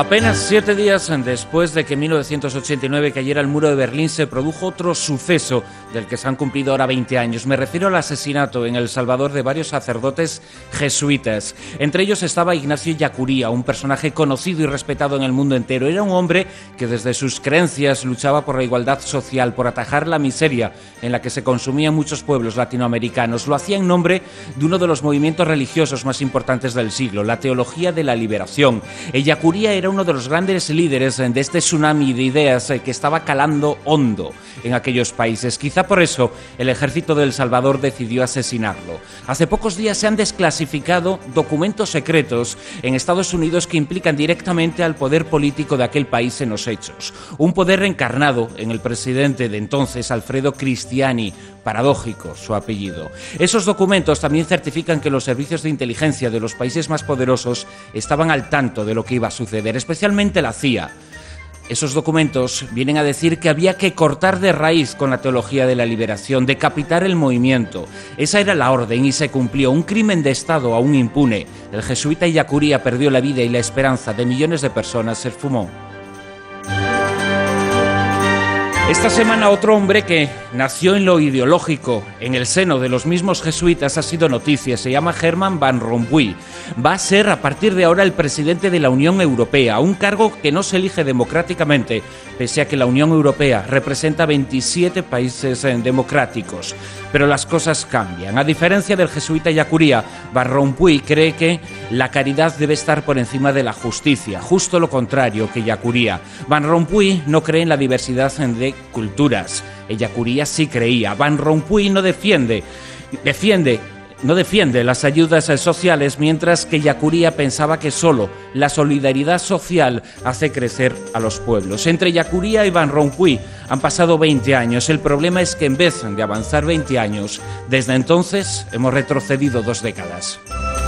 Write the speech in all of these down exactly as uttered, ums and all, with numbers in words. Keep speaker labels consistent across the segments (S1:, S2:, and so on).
S1: Apenas siete días después de que en mil novecientos ochenta y nueve cayera el muro de Berlín, se produjo otro suceso del que se han cumplido ahora veinte años. Me refiero al asesinato en El Salvador de varios sacerdotes jesuitas. Entre ellos estaba Ignacio Ellacuría, un personaje conocido y respetado en el mundo entero. Era un hombre que desde sus creencias luchaba por la igualdad social, por atajar la miseria en la que se consumían muchos pueblos latinoamericanos. Lo hacía en nombre de uno de los movimientos religiosos más importantes del siglo, la teología de la liberación. Ellacuría era uno de los grandes líderes de este tsunami de ideas que estaba calando hondo en aquellos países. Quizá por eso el ejército de El Salvador decidió asesinarlo. Hace pocos días se han desclasificado documentos secretos en Estados Unidos que implican directamente al poder político de aquel país en los hechos. Un poder encarnado en el presidente de entonces, Alfredo Cristiani, paradójico su apellido. Esos documentos también certifican que los servicios de inteligencia de los países más poderosos estaban al tanto de lo que iba a suceder, especialmente la C I A. Esos documentos vienen a decir que había que cortar de raíz con la teología de la liberación, decapitar el movimiento. Esa era la orden y se cumplió. Un crimen de Estado aún impune. El jesuita Ellacuría perdió la vida y la esperanza de millones de personas se esfumó. Esta semana otro hombre que nació en lo ideológico, en el seno de los mismos jesuitas, ha sido noticia. Se llama Herman Van Rompuy. Va a ser a partir de ahora el presidente de la Unión Europea, un cargo que no se elige democráticamente, pese a que la Unión Europea representa veintisiete países democráticos. Pero las cosas cambian. A diferencia del jesuita Ellacuría, Van Rompuy cree que la caridad debe estar por encima de la justicia, justo lo contrario que Ellacuría. Van Rompuy no cree en la diversidad de culturas. Ellacuría sí creía. Van Rompuy no defiende, defiende, no defiende las ayudas sociales, mientras que Ellacuría pensaba que solo la solidaridad social hace crecer a los pueblos. Entre Ellacuría y Van Rompuy han pasado veinte años. El problema es que en vez de avanzar veinte años, desde entonces hemos retrocedido dos décadas.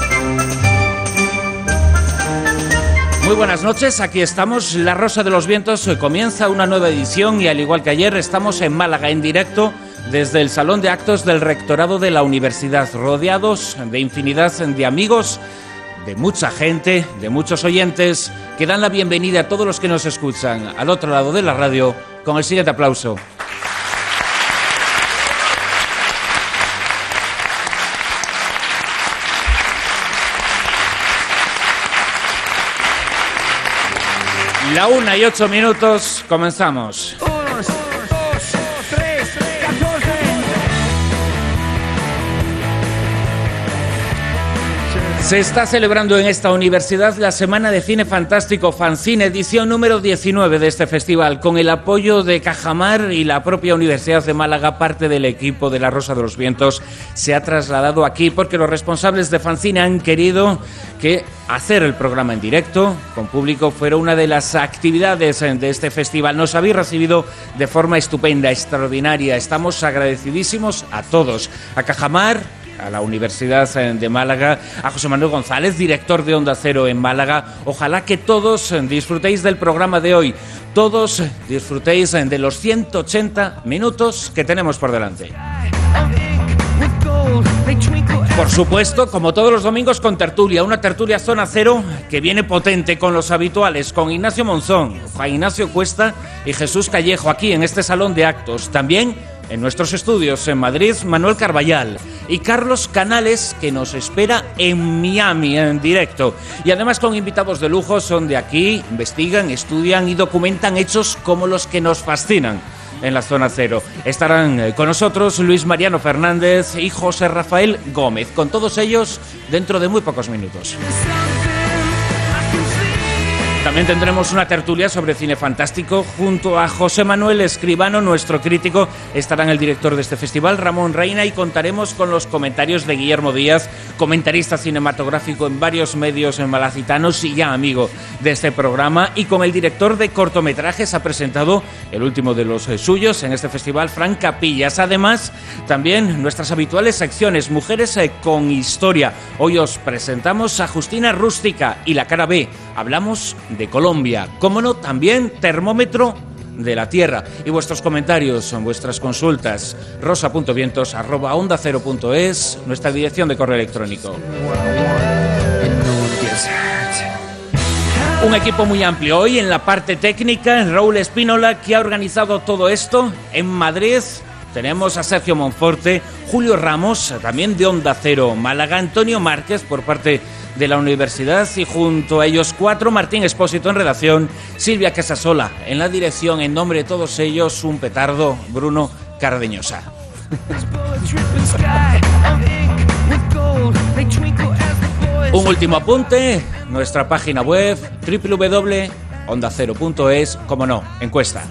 S1: Muy buenas noches, aquí estamos, La Rosa de los Vientos, comienza una nueva edición y al igual que ayer estamos en Málaga en directo desde el Salón de Actos del Rectorado de la Universidad, rodeados de infinidad de amigos, de mucha gente, de muchos oyentes que dan la bienvenida a todos los que nos escuchan al otro lado de la radio con el siguiente aplauso. La una y ocho minutos, comenzamos. Unos, dos, tres, catorce. Se está celebrando en esta universidad la Semana de Cine Fantástico Fancine, edición número diecinueve de este festival, con el apoyo de Cajamar y la propia Universidad de Málaga. Parte del equipo de La Rosa de los Vientos se ha trasladado aquí porque los responsables de Fancine han querido que hacer el programa en directo, con público, fuera una de las actividades de este festival. Nos habéis recibido de forma estupenda, extraordinaria. Estamos agradecidísimos a todos, a Cajamar, a la Universidad de Málaga, a José Manuel González, director de Onda Cero en Málaga. Ojalá que todos disfrutéis del programa de hoy, todos disfrutéis de los ciento ochenta minutos que tenemos por delante. Por supuesto, como todos los domingos, con tertulia, una tertulia Zona Cero que viene potente con los habituales, con Ignacio Monzón, Juan Ignacio Cuesta y Jesús Callejo, aquí en este Salón de Actos. También en nuestros estudios en Madrid, Manuel Carballal y Carlos Canales, que nos espera en Miami en directo. Y además con invitados de lujo, son de aquí, investigan, estudian y documentan hechos como los que nos fascinan en la Zona Cero. Estarán con nosotros Luis Mariano Fernández y José Rafael Gómez. Con todos ellos dentro de muy pocos minutos. También tendremos una tertulia sobre cine fantástico junto a José Manuel Escribano, nuestro crítico. Estarán el director de este festival, Ramón Reina, y contaremos con los comentarios de Guillermo Díaz, comentarista cinematográfico en varios medios malacitanos y ya amigo de este programa, y con el director de cortometrajes. Ha presentado el último de los suyos en este festival, Fran Capillas. Además, también nuestras habituales secciones, Mujeres con Historia. Hoy os presentamos a Justina Rústica y La Cara B. Hablamos de Colombia, como no, también termómetro de la tierra. Y vuestros comentarios, vuestras consultas, rosa punto vientos arroba onda cero punto es, nuestra dirección de correo electrónico. Un equipo muy amplio hoy en la parte técnica. Raúl Espínola, que ha organizado todo esto en Madrid. Tenemos a Sergio Monforte, Julio Ramos, también de Onda Cero Málaga, Antonio Márquez por parte de la universidad y junto a ellos cuatro, Martín Expósito en redacción, Silvia Casasola en la dirección. En nombre de todos ellos, un petardo, Bruno Cardeñosa. Un último apunte, nuestra página web doble u doble u doble u punto onda cero punto es, como no, encuesta.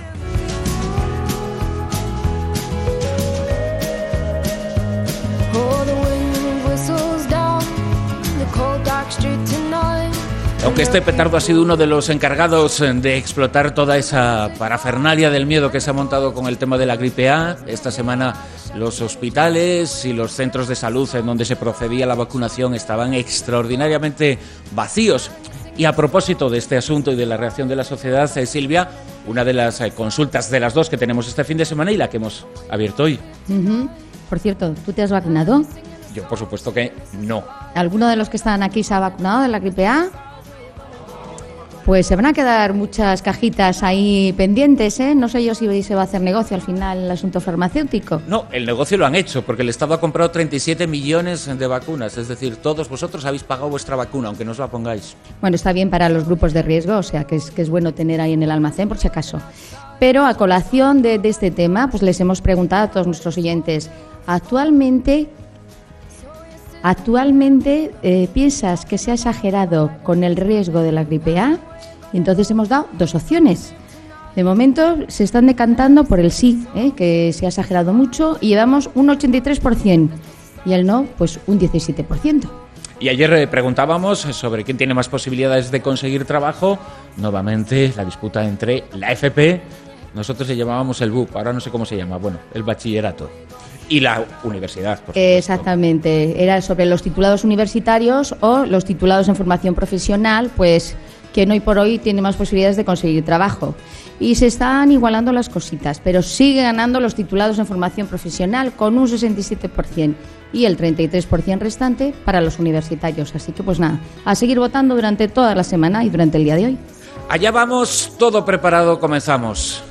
S1: Aunque este petardo ha sido uno de los encargados de explotar toda esa parafernalia del miedo que se ha montado con el tema de la gripe A, esta semana los hospitales y los centros de salud en donde se procedía a la vacunación estaban extraordinariamente vacíos. Y a propósito de este asunto y de la reacción de la sociedad, eh, Silvia, una de las eh, consultas de las dos que tenemos este fin de semana y la que hemos abierto hoy.
S2: Uh-huh. Por cierto, ¿tú te has vacunado?
S1: Yo, por supuesto que no.
S2: ¿Alguno de los que están aquí se ha vacunado de la gripe A? Pues se van a quedar muchas cajitas ahí pendientes, ¿eh? No sé yo si se va a hacer negocio al final el asunto farmacéutico.
S1: No, el negocio lo han hecho, porque el Estado ha comprado treinta y siete millones de vacunas. Es decir, todos vosotros habéis pagado vuestra vacuna, aunque no os la pongáis.
S2: Bueno, está bien para los grupos de riesgo, o sea que es, que es bueno tener ahí en el almacén por si acaso. Pero a colación de, de este tema, pues les hemos preguntado a todos nuestros oyentes, actualmente... ¿Actualmente eh, piensas que se ha exagerado con el riesgo de la gripe A? Y entonces hemos dado dos opciones. De momento se están decantando por el sí, ¿eh? que se ha exagerado mucho, y llevamos un ochenta y tres por ciento. Y el no, pues un diecisiete por ciento.
S1: Y ayer eh, preguntábamos sobre quién tiene más posibilidades de conseguir trabajo. Nuevamente la disputa entre la F P, nosotros le llamábamos el B U P, ahora no sé cómo se llama, bueno, el bachillerato. Y la universidad, por supuesto.
S2: Exactamente, era sobre los titulados universitarios o los titulados en formación profesional, pues que hoy por hoy tiene más posibilidades de conseguir trabajo. Y se están igualando las cositas, pero sigue ganando los titulados en formación profesional con un sesenta y siete por ciento y el treinta y tres por ciento restante para los universitarios. Así que pues nada, a seguir votando durante toda la semana y durante el día de hoy.
S1: Allá vamos, todo preparado, comenzamos.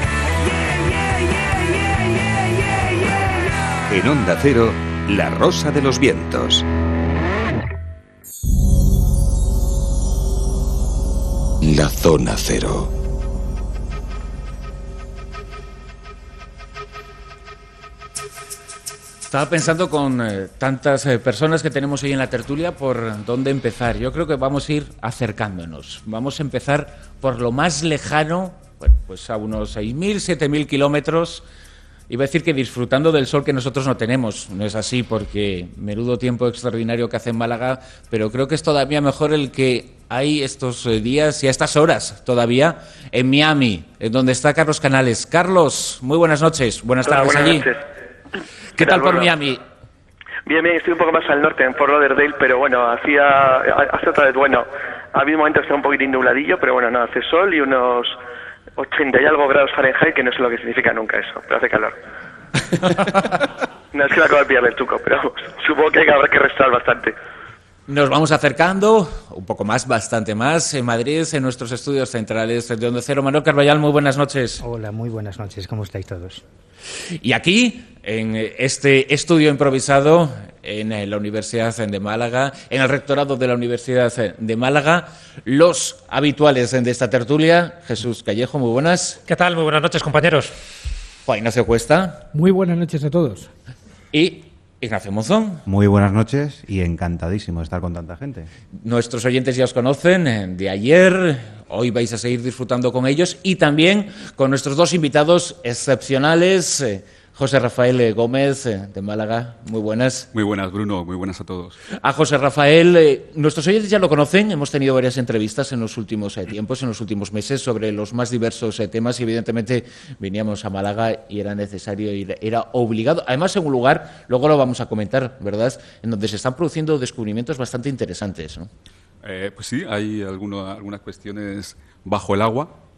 S3: En Onda Cero, La Rosa de los Vientos. La Zona Cero.
S1: Estaba pensando con eh, tantas eh, personas que tenemos hoy en la tertulia por dónde empezar. Yo creo que vamos a ir acercándonos. Vamos a empezar por lo más lejano, bueno, pues a unos seis mil, siete mil kilómetros. Iba a decir que disfrutando del sol que nosotros no tenemos. No es así, porque menudo tiempo extraordinario que hace en Málaga, pero creo que es todavía mejor el que hay estos días y a estas horas todavía en Miami, en donde está Carlos Canales. Carlos, muy buenas noches. Buenas
S4: Hola,
S1: tardes
S4: buenas
S1: allí.
S4: Noches.
S1: ¿Qué,
S4: ¿Qué
S1: tal
S4: tal,
S1: por
S4: bueno?
S1: Miami?
S4: Bien, bien, estoy un poco más al norte, en Fort Lauderdale, pero bueno, hacía, hace otra vez, bueno, había momentos que está un poquitín nubladillo, pero bueno, no, hace sol y unos ochenta y algo grados Fahrenheit, que no sé lo que significa nunca eso, pero hace calor. No, es que me acabo de pillar el tuco, pero vamos, supongo que habrá que restar bastante.
S1: Nos vamos acercando, un poco más, bastante más, en Madrid, en nuestros estudios centrales de Onda Cero. Manuel Carballal, muy buenas noches.
S5: Hola, muy buenas noches, ¿cómo estáis todos?
S1: Y aquí, en este estudio improvisado, en la Universidad de Málaga, en el rectorado de la Universidad de Málaga, los habituales de esta tertulia, Jesús Callejo, muy buenas.
S6: ¿Qué tal? Muy buenas noches, compañeros.
S1: Juan Ignacio Cuesta.
S7: Muy buenas noches a todos.
S1: Y Ignacio Monzón.
S8: Muy buenas noches y encantadísimo de estar con tanta gente.
S1: Nuestros oyentes ya os conocen de ayer, hoy vais a seguir disfrutando con ellos y también con nuestros dos invitados excepcionales, eh, José Rafael Gómez, eh, de Málaga, muy buenas.
S9: Muy buenas, Bruno, muy buenas a todos.
S1: A José Rafael, eh, nuestros oyentes ya lo conocen, hemos tenido varias entrevistas en los últimos eh, tiempos, en los últimos meses, sobre los más diversos eh, temas y evidentemente veníamos a Málaga y era necesario ir, era obligado, además en un lugar, luego lo vamos a comentar, ¿verdad?, en donde se están produciendo descubrimientos bastante interesantes, ¿no?
S9: Eh, pues sí, hay alguno, algunas cuestiones bajo el agua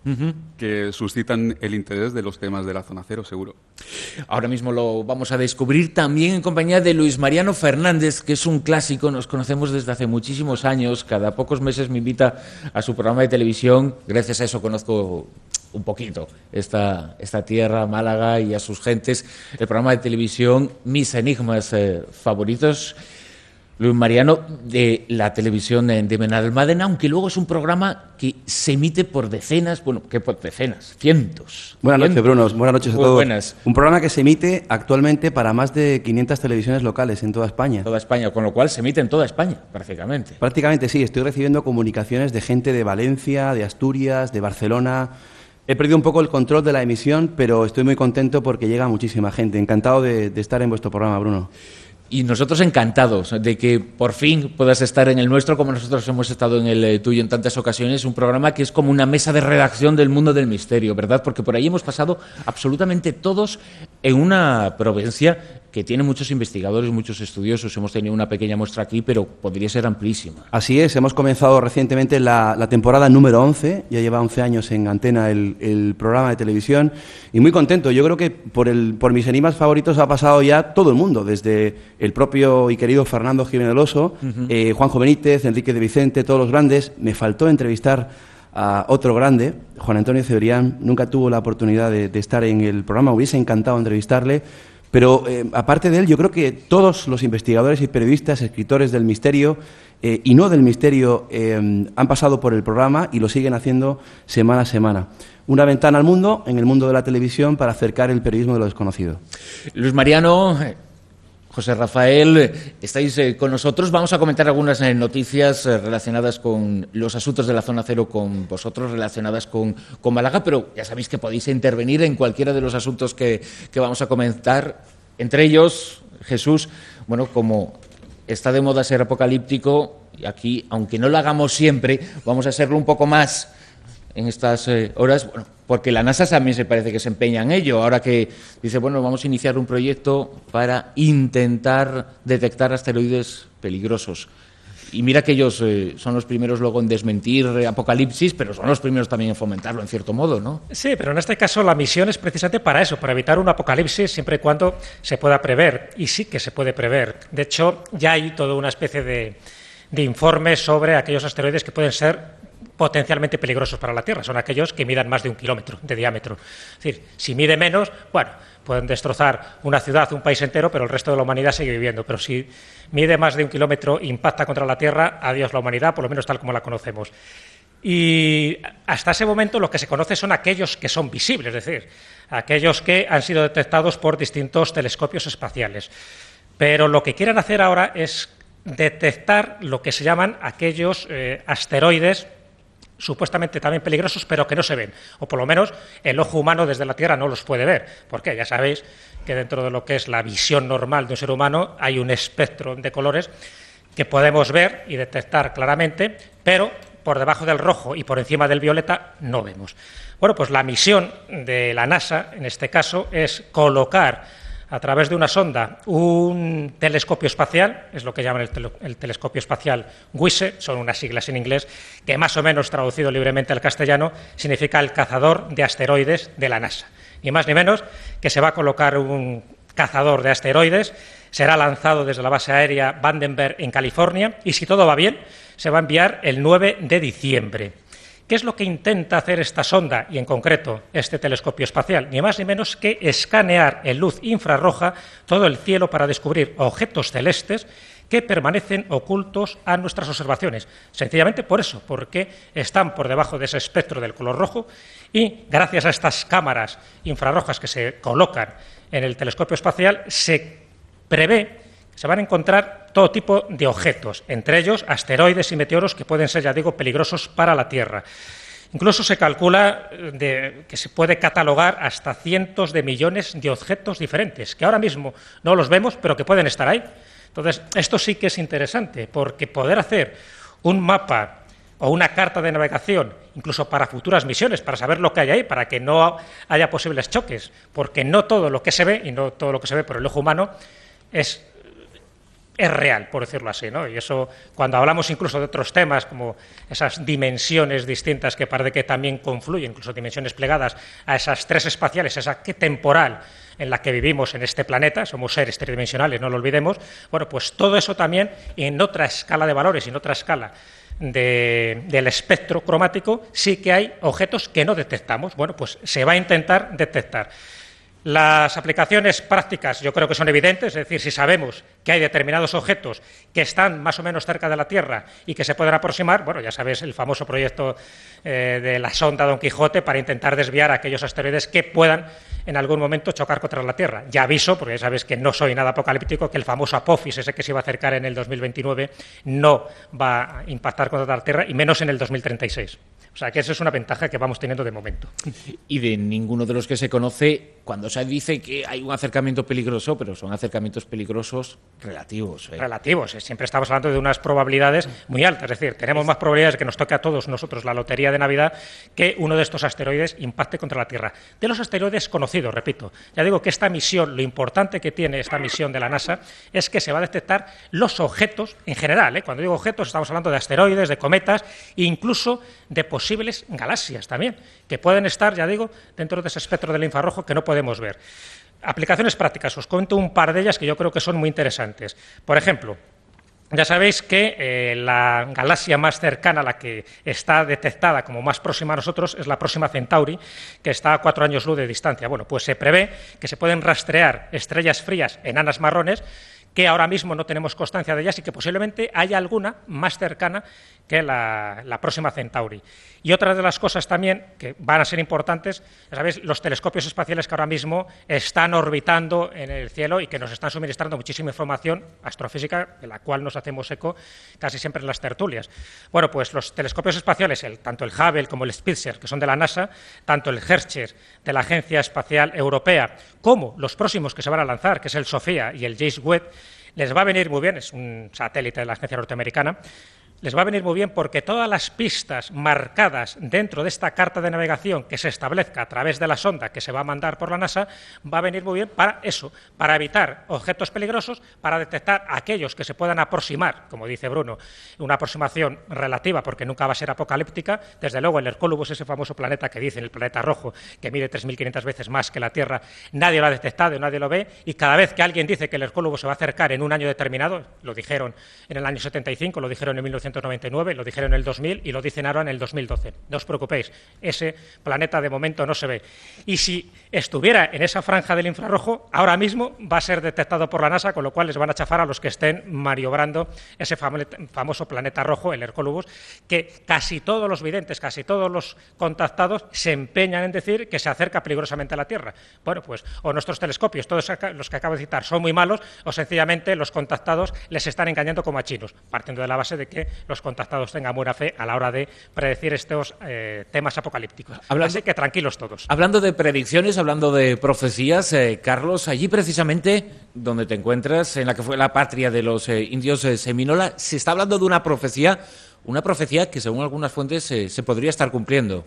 S9: uh-huh. que suscitan el interés de los temas de la zona cero, seguro.
S1: Ahora mismo lo vamos a descubrir también en compañía de Luis Mariano Fernández, que es un clásico, nos conocemos desde hace muchísimos años, cada pocos meses me invita a su programa de televisión, gracias a eso conozco un poquito esta, esta tierra, Málaga, y a sus gentes, el programa de televisión Mis Enigmas eh, Favoritos. Luis Mariano, de la televisión de Benalmádena, aunque luego es un programa que se emite por decenas, bueno, que por decenas, cientos.
S6: Buenas
S1: cientos.
S6: noches, Bruno. Buenas noches a
S1: Muy
S6: todos.
S1: Buenas.
S6: Un programa que se emite actualmente para más de quinientas televisiones locales en toda España.
S1: Toda España, con lo cual se emite en toda España, prácticamente.
S6: Prácticamente sí. Estoy recibiendo comunicaciones de gente de Valencia, de Asturias, de Barcelona. He perdido un poco el control de la emisión, pero estoy muy contento porque llega muchísima gente. Encantado de, de estar en vuestro programa, Bruno.
S1: Y nosotros encantados de que por fin puedas estar en el nuestro, como nosotros hemos estado en el tuyo en tantas ocasiones, un programa que es como una mesa de redacción del mundo del misterio, ¿verdad? Porque por ahí hemos pasado absolutamente todos en una provincia que tiene muchos investigadores, muchos estudiosos. Hemos tenido una pequeña muestra aquí, pero podría ser amplísima.
S6: Así es, hemos comenzado recientemente la, la temporada número once, ya lleva once años en antena el, el programa de televisión, y muy contento. Yo creo que por, el, por mis enigmas favoritos ha pasado ya todo el mundo, desde el propio y querido Fernando Jiménez Loso, uh-huh. eh, Juanjo Benítez, Enrique de Vicente, todos los grandes. Me faltó entrevistar a otro grande, Juan Antonio Cebrián. Nunca tuvo la oportunidad de, de estar en el programa, me hubiese encantado entrevistarle. Pero, eh, aparte de él, yo creo que todos los investigadores y periodistas, escritores del misterio eh, y no del misterio, eh, han pasado por el programa y lo siguen haciendo semana a semana. Una ventana al mundo, en el mundo de la televisión, para acercar el periodismo de lo desconocido.
S1: Luis Mariano, José Rafael, estáis eh, con nosotros. Vamos a comentar algunas eh, noticias eh, relacionadas con los asuntos de la Zona Cero con vosotros, relacionadas con, con Málaga, pero ya sabéis que podéis intervenir en cualquiera de los asuntos que, que vamos a comentar. Entre ellos, Jesús, bueno, como está de moda ser apocalíptico, y aquí, aunque no lo hagamos siempre, vamos a hacerlo un poco más en estas eh, horas, bueno, porque la NASA también se parece que se empeña en ello, ahora que dice, bueno, vamos a iniciar un proyecto para intentar detectar asteroides peligrosos. Y mira que ellos eh, son los primeros luego en desmentir eh, apocalipsis, pero son los primeros también en fomentarlo, en cierto modo, ¿no?
S5: Sí, pero en este caso la misión es precisamente para eso, para evitar un apocalipsis siempre y cuando se pueda prever, y sí que se puede prever. De hecho, ya hay toda una especie de, de informes sobre aquellos asteroides que pueden ser potencialmente peligrosos para la Tierra. Son aquellos que midan más de un kilómetro de diámetro. Es decir, si mide menos, bueno, pueden destrozar una ciudad, un país entero, pero el resto de la humanidad sigue viviendo. Pero si mide más de un kilómetro, impacta contra la Tierra, adiós la humanidad, por lo menos tal como la conocemos. Y hasta ese momento lo que se conoce son aquellos que son visibles, es decir, aquellos que han sido detectados por distintos telescopios espaciales. Pero lo que quieren hacer ahora es detectar lo que se llaman aquellos eh, asteroides supuestamente también peligrosos, pero que no se ven, o por lo menos el ojo humano desde la Tierra no los puede ver, porque ya sabéis que dentro de lo que es la visión normal de un ser humano hay un espectro de colores que podemos ver y detectar claramente, pero por debajo del rojo y por encima del violeta no vemos. Bueno, pues la misión de la NASA, en este caso, es colocar a través de una sonda un telescopio espacial, es lo que llaman el, tele, el telescopio espacial WISE, son unas siglas en inglés, que más o menos traducido libremente al castellano significa el cazador de asteroides de la NASA. Ni más ni menos que se va a colocar un cazador de asteroides, será lanzado desde la base aérea Vandenberg en California y si todo va bien se va a enviar el nueve de diciembre. ¿Qué es lo que intenta hacer esta sonda y, en concreto, este telescopio espacial? Ni más ni menos que escanear en luz infrarroja todo el cielo para descubrir objetos celestes que permanecen ocultos a nuestras observaciones. Sencillamente por eso, porque están por debajo de ese espectro del color rojo y, gracias a estas cámaras infrarrojas que se colocan en el telescopio espacial, se prevé se van a encontrar todo tipo de objetos, entre ellos asteroides y meteoros que pueden ser, ya digo, peligrosos para la Tierra. Incluso se calcula de, que se puede catalogar hasta cientos de millones de objetos diferentes, que ahora mismo no los vemos, pero que pueden estar ahí. Entonces, esto sí que es interesante, porque poder hacer un mapa o una carta de navegación, incluso para futuras misiones, para saber lo que hay ahí, para que no haya posibles choques, porque no todo lo que se ve, y no todo lo que se ve por el ojo humano, es es real, por decirlo así, ¿no? Y eso, cuando hablamos incluso de otros temas, como esas dimensiones distintas que parece que también confluyen, incluso dimensiones plegadas a esas tres espaciales, esa que temporal en la que vivimos en este planeta, somos seres tridimensionales, no lo olvidemos, bueno, pues todo eso también en otra escala de valores, en otra escala de, del espectro cromático, sí que hay objetos que no detectamos. Bueno, pues se va a intentar detectar. Las aplicaciones prácticas yo creo que son evidentes, es decir, si sabemos que hay determinados objetos que están más o menos cerca de la Tierra y que se pueden aproximar, bueno, ya sabes el famoso proyecto eh, de la sonda Don Quijote para intentar desviar a aquellos asteroides que puedan en algún momento chocar contra la Tierra. Ya aviso, porque ya sabes que no soy nada apocalíptico, que el famoso Apophis, ese que se iba a acercar en el dos mil veintinueve, no va a impactar contra la Tierra, y menos en el dos mil treinta y seis. O sea, que esa es una ventaja que vamos teniendo de momento.
S1: Y de ninguno de los que se conoce, cuando se dice que hay un acercamiento peligroso, pero son acercamientos peligrosos relativos. ¿eh?
S5: Relativos. Siempre estamos hablando de unas probabilidades muy altas. Es decir, tenemos más probabilidades de que nos toque a todos nosotros la lotería de Navidad que uno de estos asteroides impacte contra la Tierra. De los asteroides conocidos, repito, ya digo que esta misión, lo importante que tiene esta misión de la NASA es que se va a detectar los objetos en general. ¿eh? Cuando digo objetos estamos hablando de asteroides, de cometas e incluso de posibles galaxias también, que pueden estar, ya digo, dentro de ese espectro del infrarrojo que no podemos ver. Aplicaciones prácticas, os cuento un par de ellas que yo creo que son muy interesantes. Por ejemplo, ya sabéis que eh, la galaxia más cercana a la que está detectada como más próxima a nosotros es la Próxima Centauri, que está a cuatro años luz de distancia. Bueno, pues se prevé que se pueden rastrear estrellas frías enanas marrones que ahora mismo no tenemos constancia de ellas y que posiblemente haya alguna más cercana que la, la Próxima Centauri. Y otra de las cosas también que van a ser importantes, ya sabéis, los telescopios espaciales que ahora mismo están orbitando en el cielo y que nos están suministrando muchísima información astrofísica, de la cual nos hacemos eco casi siempre en las tertulias. Bueno, pues los telescopios espaciales, el, tanto el Hubble como el Spitzer, que son de la NASA, tanto el Herschel de la Agencia Espacial Europea, como los próximos que se van a lanzar, que es el SOFIA y el James Webb, les va a venir muy bien, es un satélite de la agencia norteamericana, les va a venir muy bien porque todas las pistas marcadas dentro de esta carta de navegación que se establezca a través de la sonda que se va a mandar por la NASA, va a venir muy bien para eso, para evitar objetos peligrosos, para detectar aquellos que se puedan aproximar, como dice Bruno, una aproximación relativa porque nunca va a ser apocalíptica. Desde luego el Hercólubus, ese famoso planeta que dicen, el planeta rojo, que mide tres mil quinientas veces más que la Tierra, nadie lo ha detectado, nadie lo ve, y cada vez que alguien dice que el Hercólubus se va a acercar en un año determinado, lo dijeron en el año setenta y cinco, lo dijeron en mil novecientos noventa y nueve, lo dijeron en el dos mil y lo dicen ahora en el dos mil doce. No os preocupéis, ese planeta de momento no se ve. Y si estuviera en esa franja del infrarrojo, ahora mismo va a ser detectado por la NASA, con lo cual les van a chafar a los que estén maniobrando ese famoso planeta rojo, el Hercólubus, que casi todos los videntes, casi todos los contactados se empeñan en decir que se acerca peligrosamente a la Tierra. Bueno, pues o nuestros telescopios, todos los que acabo de citar, son muy malos, o sencillamente los contactados les están engañando como a chinos, partiendo de la base de que los contactados tengan buena fe a la hora de predecir estos eh, temas apocalípticos. Hablando, Así que tranquilos todos.
S1: Hablando de predicciones, hablando de profecías, eh, Carlos, allí precisamente donde te encuentras, en la que fue la patria de los eh, indios eh, seminola, se está hablando de una profecía, una profecía que según algunas fuentes eh, se podría estar cumpliendo.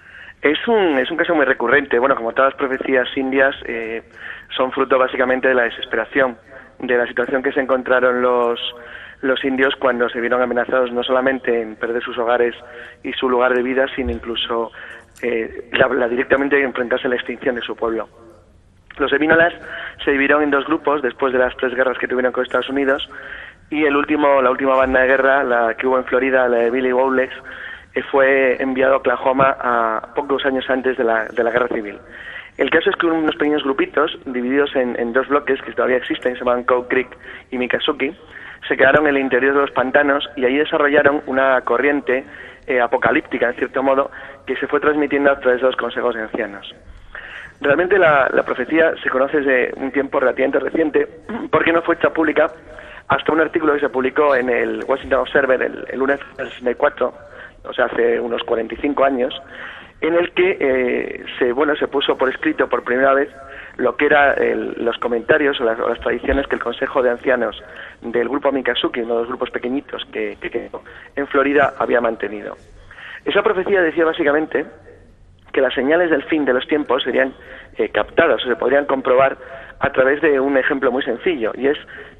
S4: Es un, es un caso muy recurrente. Bueno, como todas las profecías indias, eh, son fruto básicamente de la desesperación, de la situación que se encontraron los los indios cuando se vieron amenazados no solamente en perder sus hogares y su lugar de vida, sino incluso eh, la, la directamente enfrentarse a la extinción de su pueblo. Los semínolas se dividieron en dos grupos después de las tres guerras que tuvieron con Estados Unidos, y el último, la última banda de guerra, la que hubo en Florida, la de Billy Bowlegs, eh, fue enviado a Oklahoma a pocos años antes de la, de la guerra civil. El caso es que unos pequeños grupitos, divididos en, en dos bloques que todavía existen, se llaman Cow Creek y Miccosukee, se quedaron en el interior de los pantanos y allí desarrollaron una corriente eh, apocalíptica, en cierto modo, que se fue transmitiendo a través de los consejos de ancianos. Realmente la, la profecía se conoce desde un tiempo relativamente reciente, porque no fue hecha pública hasta un artículo que se publicó en el Washington Observer el, el lunes del sesenta y cuatro, o sea, hace unos cuarenta y cinco años, en el que eh, se bueno se puso por escrito por primera vez lo que eran los comentarios o las, o las tradiciones que el Consejo de Ancianos del grupo Miccosukee, uno de los grupos pequeñitos que, que, que en Florida había mantenido. Esa profecía decía básicamente que las señales del fin de los tiempos serían eh, captadas o se podrían comprobar a través de un ejemplo muy sencillo, y es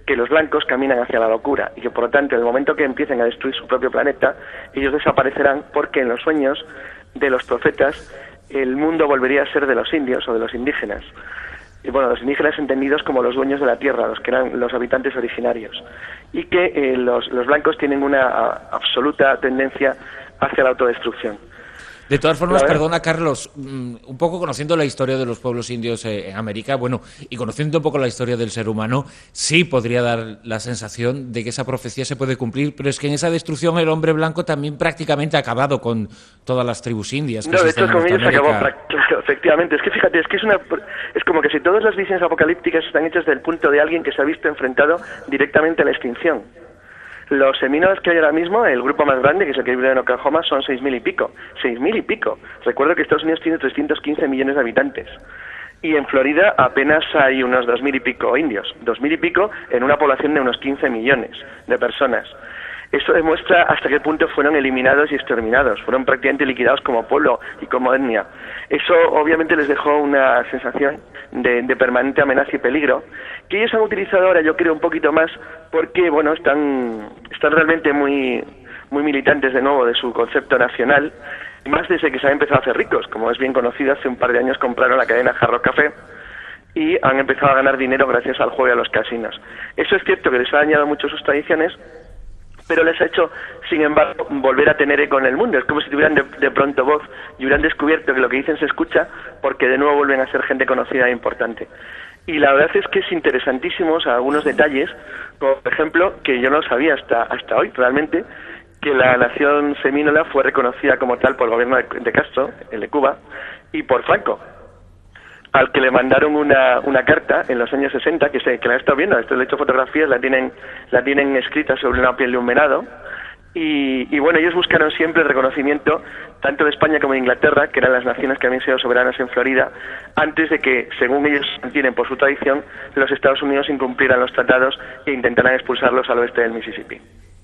S4: que los blancos caminan hacia la locura y que por lo tanto en el momento que empiecen a destruir su propio planeta, ellos desaparecerán porque en los sueños de los profetas el mundo volvería a ser de los indios o de los indígenas. Y bueno, los indígenas entendidos como los dueños de la tierra, los que eran los habitantes originarios, y que eh, los, los blancos tienen una a, absoluta tendencia hacia la autodestrucción.
S1: De todas formas, perdona, Carlos, un poco conociendo la historia de los pueblos indios en América, bueno, y conociendo un poco la historia del ser humano, sí podría dar la sensación de que esa profecía se puede cumplir, pero es que en esa destrucción el hombre blanco también prácticamente ha acabado con todas las tribus indias. Que
S4: no, de hecho, con ellos se acabó, claro, efectivamente. Es que fíjate, es que es una, es como que si todas las visiones apocalípticas están hechas desde el punto de alguien que se ha visto enfrentado directamente a la extinción. Los semínolas que hay ahora mismo, el grupo más grande, que es el que vive en Oklahoma, son seis mil y pico. Seis mil y pico. Recuerdo que Estados Unidos tiene trescientos quince millones de habitantes. Y en Florida apenas hay unos dos mil y pico indios. Dos mil y pico en una población de unos quince millones de personas. Eso demuestra hasta qué punto fueron eliminados y exterminados. Fueron prácticamente liquidados como pueblo y como etnia. Eso obviamente les dejó una sensación de, de permanente amenaza y peligro, que ellos han utilizado ahora, yo creo, un poquito más, porque bueno, están, están realmente muy, muy militantes de nuevo de su concepto nacional, y más desde que se han empezado a hacer ricos. Como es bien conocido, hace un par de años compraron la cadena Hard Rock Café y han empezado a ganar dinero gracias al juego y a los casinos. Eso es cierto que les ha dañado mucho sus tradiciones, pero les ha hecho, sin embargo, volver a tener eco en el mundo. Es como si tuvieran de, de pronto voz y hubieran descubierto que lo que dicen se escucha, porque de nuevo vuelven a ser gente conocida e importante. Y la verdad es que es interesantísimos algunos detalles, como por ejemplo, que yo no sabía hasta hasta hoy realmente, que la nación semínola fue reconocida como tal por el gobierno de, de Castro, el de Cuba, y por Franco, al que le mandaron una, una carta en los años sesenta, que se que la he estado viendo, esto le he hecho fotografías, la tienen la tienen escrita sobre una piel de un venado, y, y bueno, ellos buscaron siempre el reconocimiento tanto de España como de Inglaterra, que eran las naciones que habían sido soberanas en Florida, antes de que, según ellos entienden por su tradición, los Estados Unidos incumplieran los tratados e intentaran expulsarlos al oeste del Mississippi.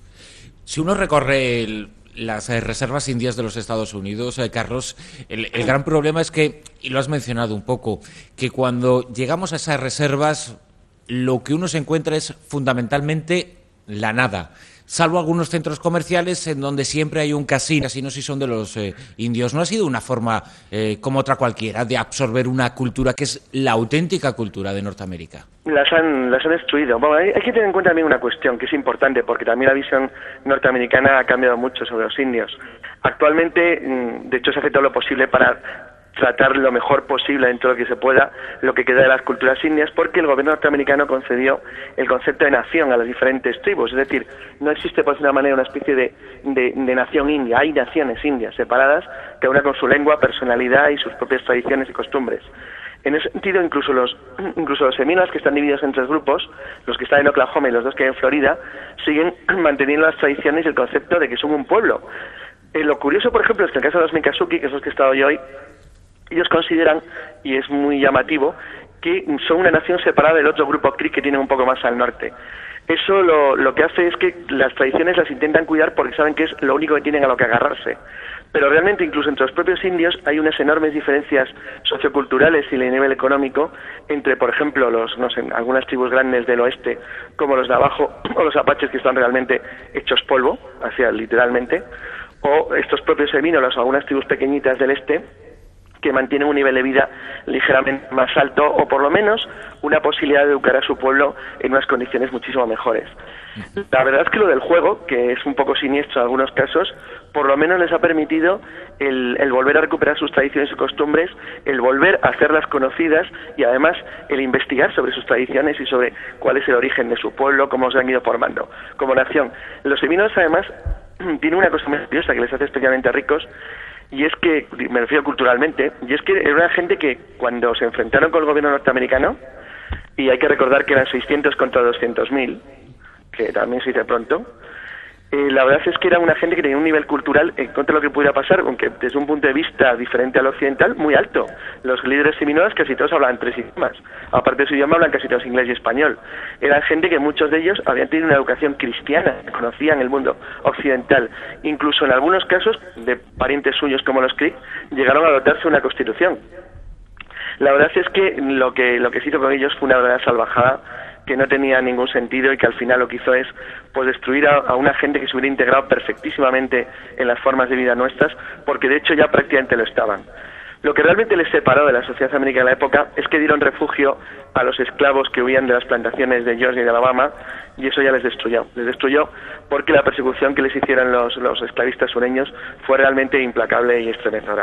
S1: Si uno recorre el... las eh, reservas indias de los Estados Unidos, eh, Carlos, el, el gran problema es que, y lo has mencionado un poco, que cuando llegamos a esas reservas lo que uno se encuentra es fundamentalmente la nada, salvo algunos centros comerciales en donde siempre hay un casino, casinos si son de los eh, indios. ¿No ha sido una forma, eh, como otra cualquiera, de absorber una cultura que es la auténtica cultura de Norteamérica?
S4: Las han, las han destruido. Bueno, hay, hay que tener en cuenta también una cuestión que es importante, porque también la visión norteamericana ha cambiado mucho sobre los indios. Actualmente, de hecho, se hace todo lo posible para tratar lo mejor posible dentro de lo que se pueda lo que queda de las culturas indias, porque el gobierno norteamericano concedió el concepto de nación a las diferentes tribus. Es decir, no existe por una manera una especie de, de, de nación india. Hay naciones indias separadas, cada una con su lengua, personalidad y sus propias tradiciones y costumbres. En ese sentido, incluso los incluso los semínolas, que están divididos en tres grupos, los que están en Oklahoma y los dos que hay en Florida, siguen manteniendo las tradiciones y el concepto de que son un pueblo. Eh, lo curioso, por ejemplo, es que en el caso de los Miccosukee, que son los que he estado yo hoy, ellos consideran, y es muy llamativo, que son una nación separada del otro grupo Creek que tienen un poco más al norte. Eso lo, lo que hace es que las tradiciones las intentan cuidar porque saben que es lo único que tienen a lo que agarrarse. Pero realmente, incluso entre los propios indios, hay unas enormes diferencias socioculturales y de nivel económico entre, por ejemplo, los no sé, algunas tribus grandes del oeste, como los de abajo, o los apaches, que están realmente hechos polvo, así literalmente, o estos propios semínolas o algunas tribus pequeñitas del este, que mantienen un nivel de vida ligeramente más alto, o por lo menos una posibilidad de educar a su pueblo en unas condiciones muchísimo mejores. La verdad es que lo del juego, que es un poco siniestro en algunos casos, por lo menos les ha permitido el, el volver a recuperar sus tradiciones y costumbres, el volver a hacerlas conocidas y además el investigar sobre sus tradiciones y sobre cuál es el origen de su pueblo, cómo se han ido formando como nación. Los semínolas además tienen una cosa muy curiosa que les hace especialmente ricos, y es que, me refiero culturalmente, y es que era una gente que cuando se enfrentaron con el gobierno norteamericano, y hay que recordar que eran seiscientos contra doscientos mil, que también se dice pronto, eh, la verdad es que era una gente que tenía un nivel cultural, en contra de lo que pudiera pasar, aunque desde un punto de vista diferente al occidental, muy alto. Los líderes semínolas casi todos hablaban tres idiomas, aparte de su idioma hablan casi todos inglés y español. Eran gente que muchos de ellos habían tenido una educación cristiana, conocían el mundo occidental. Incluso en algunos casos, de parientes suyos como los Creek, llegaron a adoptarse una constitución. La verdad es que lo que lo que se hizo con ellos fue una verdadera salvajada, que no tenía ningún sentido y que al final lo que hizo es pues destruir a, a una gente que se hubiera integrado perfectísimamente en las formas de vida nuestras, porque de hecho ya prácticamente lo estaban. Lo que realmente les separó de la sociedad americana de la época es que dieron refugio a los esclavos que huían de las plantaciones de Georgia y de Alabama, y eso ya les destruyó. Les destruyó porque la persecución que les hicieron los, los esclavistas sureños fue realmente implacable y estremecedora.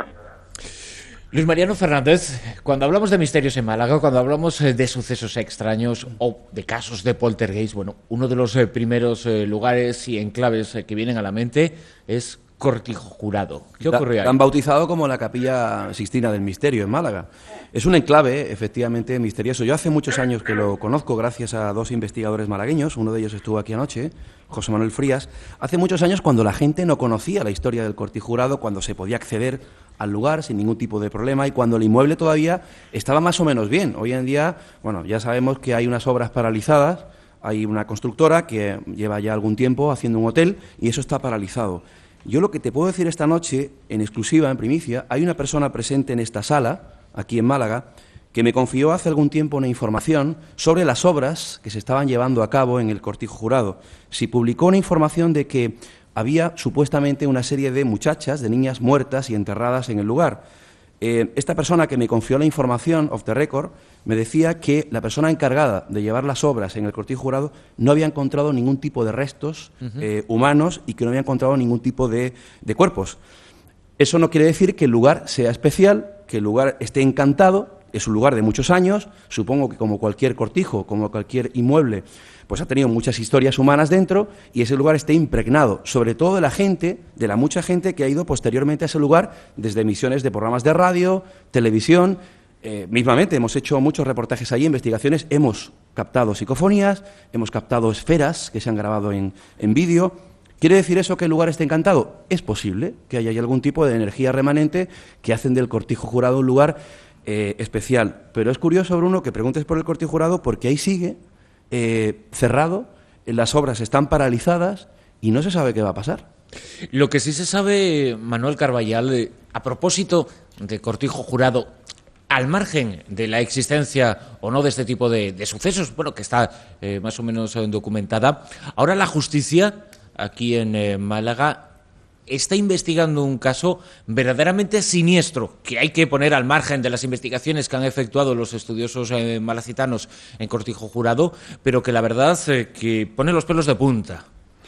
S1: Luis Mariano Fernández, cuando hablamos de misterios en Málaga, cuando hablamos de sucesos extraños o de casos de poltergeist, bueno, uno de los eh, primeros eh, lugares y enclaves eh, que vienen a la mente es Cortijo Jurado. ¿Qué ocurrió ahí?
S6: Han bautizado como la Capilla Sixtina del Misterio en Málaga. Es un enclave, efectivamente, misterioso. Yo hace muchos años que lo conozco gracias a dos investigadores malagueños. Uno de ellos estuvo aquí anoche, José Manuel Frías. Hace muchos años, cuando la gente no conocía la historia del Cortijo Jurado, cuando se podía acceder al lugar sin ningún tipo de problema y cuando el inmueble todavía estaba más o menos bien. Hoy en día, bueno, ya sabemos que hay unas obras paralizadas. Hay una constructora que lleva ya algún tiempo haciendo un hotel y eso está paralizado. Yo lo que te puedo decir esta noche, en exclusiva, en primicia, hay una persona presente en esta sala, aquí en Málaga, que me confió hace algún tiempo una información sobre las obras que se estaban llevando a cabo en el Cortijo Jurado. Se publicó una información de que había supuestamente una serie de muchachas, de niñas muertas y enterradas en el lugar. Eh, esta persona que me confió la información, off the record, me decía que la persona encargada de llevar las obras en el Cortijo Jurado no había encontrado ningún tipo de restos uh-huh. eh, humanos y que no había encontrado ningún tipo de, de cuerpos. Eso no quiere decir que el lugar sea especial, que el lugar esté encantado. Es un lugar de muchos años, supongo que como cualquier cortijo, como cualquier inmueble, pues ha tenido muchas historias humanas dentro y ese lugar está impregnado, sobre todo de la gente, de la mucha gente que ha ido posteriormente a ese lugar desde emisiones de programas de radio, televisión. Eh, mismamente hemos hecho muchos reportajes allí, investigaciones, hemos captado psicofonías, hemos captado esferas que se han grabado en, en vídeo. ¿Quiere decir eso que el lugar esté encantado? Es posible que haya algún tipo de energía remanente que hacen del Cortijo Jurado un lugar Eh, especial, pero es curioso, Bruno, que preguntes por el Cortijo Jurado porque ahí sigue eh, cerrado, las obras están paralizadas y no se sabe qué va a pasar.
S1: Lo que sí se sabe, Manuel Carballal, eh, a propósito de Cortijo Jurado, al margen de la existencia o no de este tipo de, de sucesos, bueno, que está eh, más o menos eh, documentada, ahora la justicia aquí en eh, Málaga está investigando un caso verdaderamente siniestro, que hay que poner al margen de las investigaciones que han efectuado los estudiosos eh, malacitanos en Cortijo Jurado, pero que la verdad eh, que pone los pelos de punta.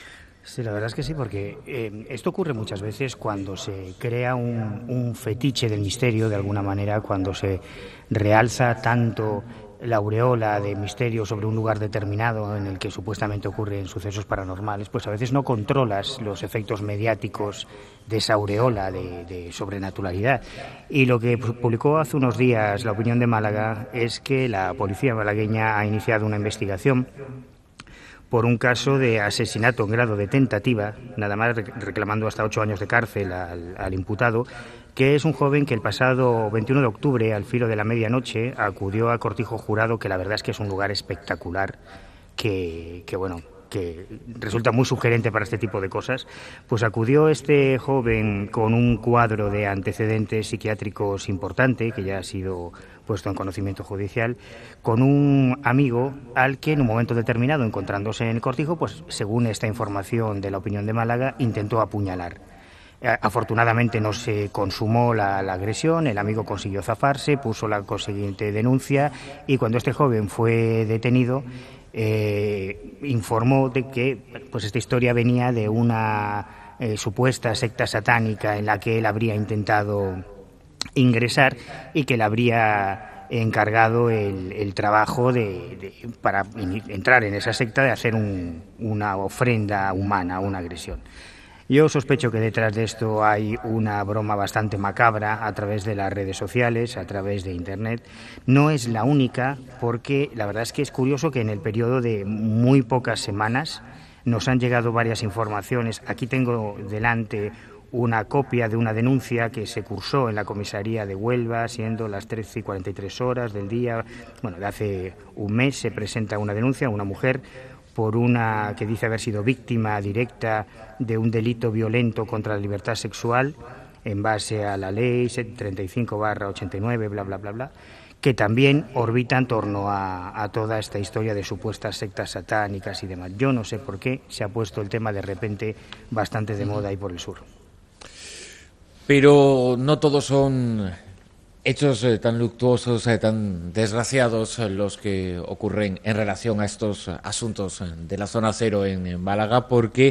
S7: Sí, la verdad es que sí, porque eh, esto ocurre muchas veces cuando se crea un, un fetiche del misterio, de alguna manera, cuando se realza tanto la aureola de misterio sobre un lugar determinado en el que supuestamente ocurren sucesos paranormales, pues a veces no controlas los efectos mediáticos de esa aureola de, de sobrenaturalidad. Y lo que publicó hace unos días La Opinión de Málaga es que la policía malagueña ha iniciado una investigación por un caso de asesinato en grado de tentativa, nada más reclamando hasta ocho años de cárcel al, al imputado, que es un joven que el pasado veintiuno de octubre, al filo de la medianoche, acudió a Cortijo Jurado, que la verdad es que es un lugar espectacular, que, que bueno, que resulta muy sugerente para este tipo de cosas. Pues acudió este joven con un cuadro de antecedentes psiquiátricos importante, que ya ha sido puesto en conocimiento judicial, con un amigo al que en un momento determinado, encontrándose en el cortijo, pues según esta información de La Opinión de Málaga, intentó apuñalar. Afortunadamente no se consumó la, la agresión, el amigo consiguió zafarse, puso la consiguiente denuncia y cuando este joven fue detenido eh, informó de que pues esta historia venía de una eh, supuesta secta satánica en la que él habría intentado ingresar y que le habría encargado el, el trabajo de, de, para entrar en esa secta, de hacer un, una ofrenda humana, una agresión. Yo sospecho que detrás de esto hay una broma bastante macabra a través de las redes sociales, a través de Internet. No es la única, porque la verdad es que es curioso que en el periodo de muy pocas semanas nos han llegado varias informaciones. Aquí tengo delante una copia de una denuncia que se cursó en la comisaría de Huelva, siendo las trece y cuarenta y tres horas del día. Bueno, de hace un mes se presenta una denuncia a una mujer por una que dice haber sido víctima directa de un delito violento contra la libertad sexual en base a la ley treinta y cinco barra ochenta y nueve, bla, bla, bla, bla, que también orbita en torno a, a toda esta historia de supuestas sectas satánicas y demás. Yo no sé por qué se ha puesto el tema de repente bastante de moda ahí por el sur.
S1: Pero no todos son hechos eh, tan luctuosos, eh, tan desgraciados eh, los que ocurren en relación a estos eh, asuntos eh, de la zona cero en, en Málaga, porque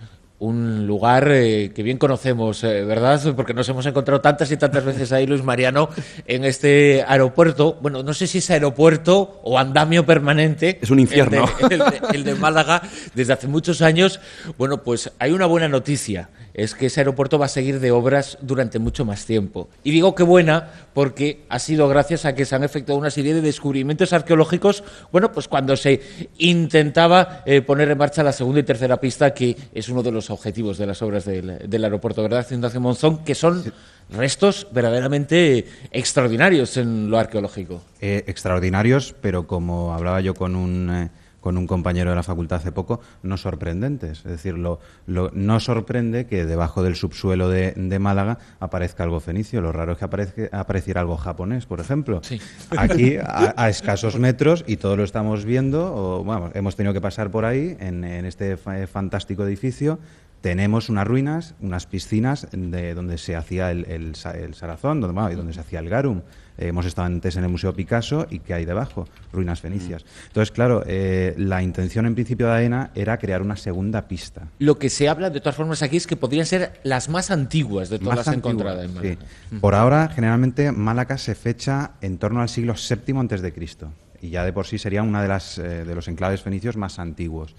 S1: un lugar eh, que bien conocemos, eh, ¿verdad? Porque nos hemos encontrado tantas y tantas veces ahí, Luis Mariano, en este aeropuerto. Bueno, no sé si es aeropuerto o andamio permanente.
S6: Es un infierno.
S1: El de, el de, el de Málaga, desde hace muchos años. Bueno, pues hay una buena noticia. Es que ese aeropuerto va a seguir de obras durante mucho más tiempo. Y digo que buena porque ha sido gracias a que se han efectuado una serie de descubrimientos arqueológicos, bueno, pues cuando se intentaba eh, poner en marcha la segunda y tercera pista, que es uno de los objetivos de las obras del, del aeropuerto, ¿verdad, Ignacio Monzón? Que son restos verdaderamente extraordinarios en lo arqueológico.
S8: Eh, extraordinarios, pero como hablaba yo con un... Eh, con un compañero de la facultad hace poco, no sorprendentes. Es decir, lo, lo, no sorprende que debajo del subsuelo de, de Málaga aparezca algo fenicio. Lo raro es que aparezca, apareciera algo japonés, por ejemplo.
S1: Sí.
S8: Aquí, a, a escasos metros, y todo lo estamos viendo, o, bueno, hemos tenido que pasar por ahí, en, en este fa fantástico edificio. Tenemos unas ruinas, unas piscinas de donde se hacía el, el, el Sarazón, donde, bueno, donde se hacía el Garum. Eh, hemos estado antes en el Museo Picasso y ¿qué hay debajo? Ruinas fenicias. Entonces, claro, eh, la intención en principio de AENA era crear una segunda pista.
S1: Lo que se habla, de todas formas, aquí es que podrían ser las más antiguas de todas
S8: Más
S1: las
S8: antiguas,
S1: encontradas en Málaga.
S8: Sí. Por ahora, generalmente, Málaga se fecha en torno al siglo séptimo antes de Cristo. Y ya de por sí sería una de, las, eh, de los enclaves fenicios más antiguos.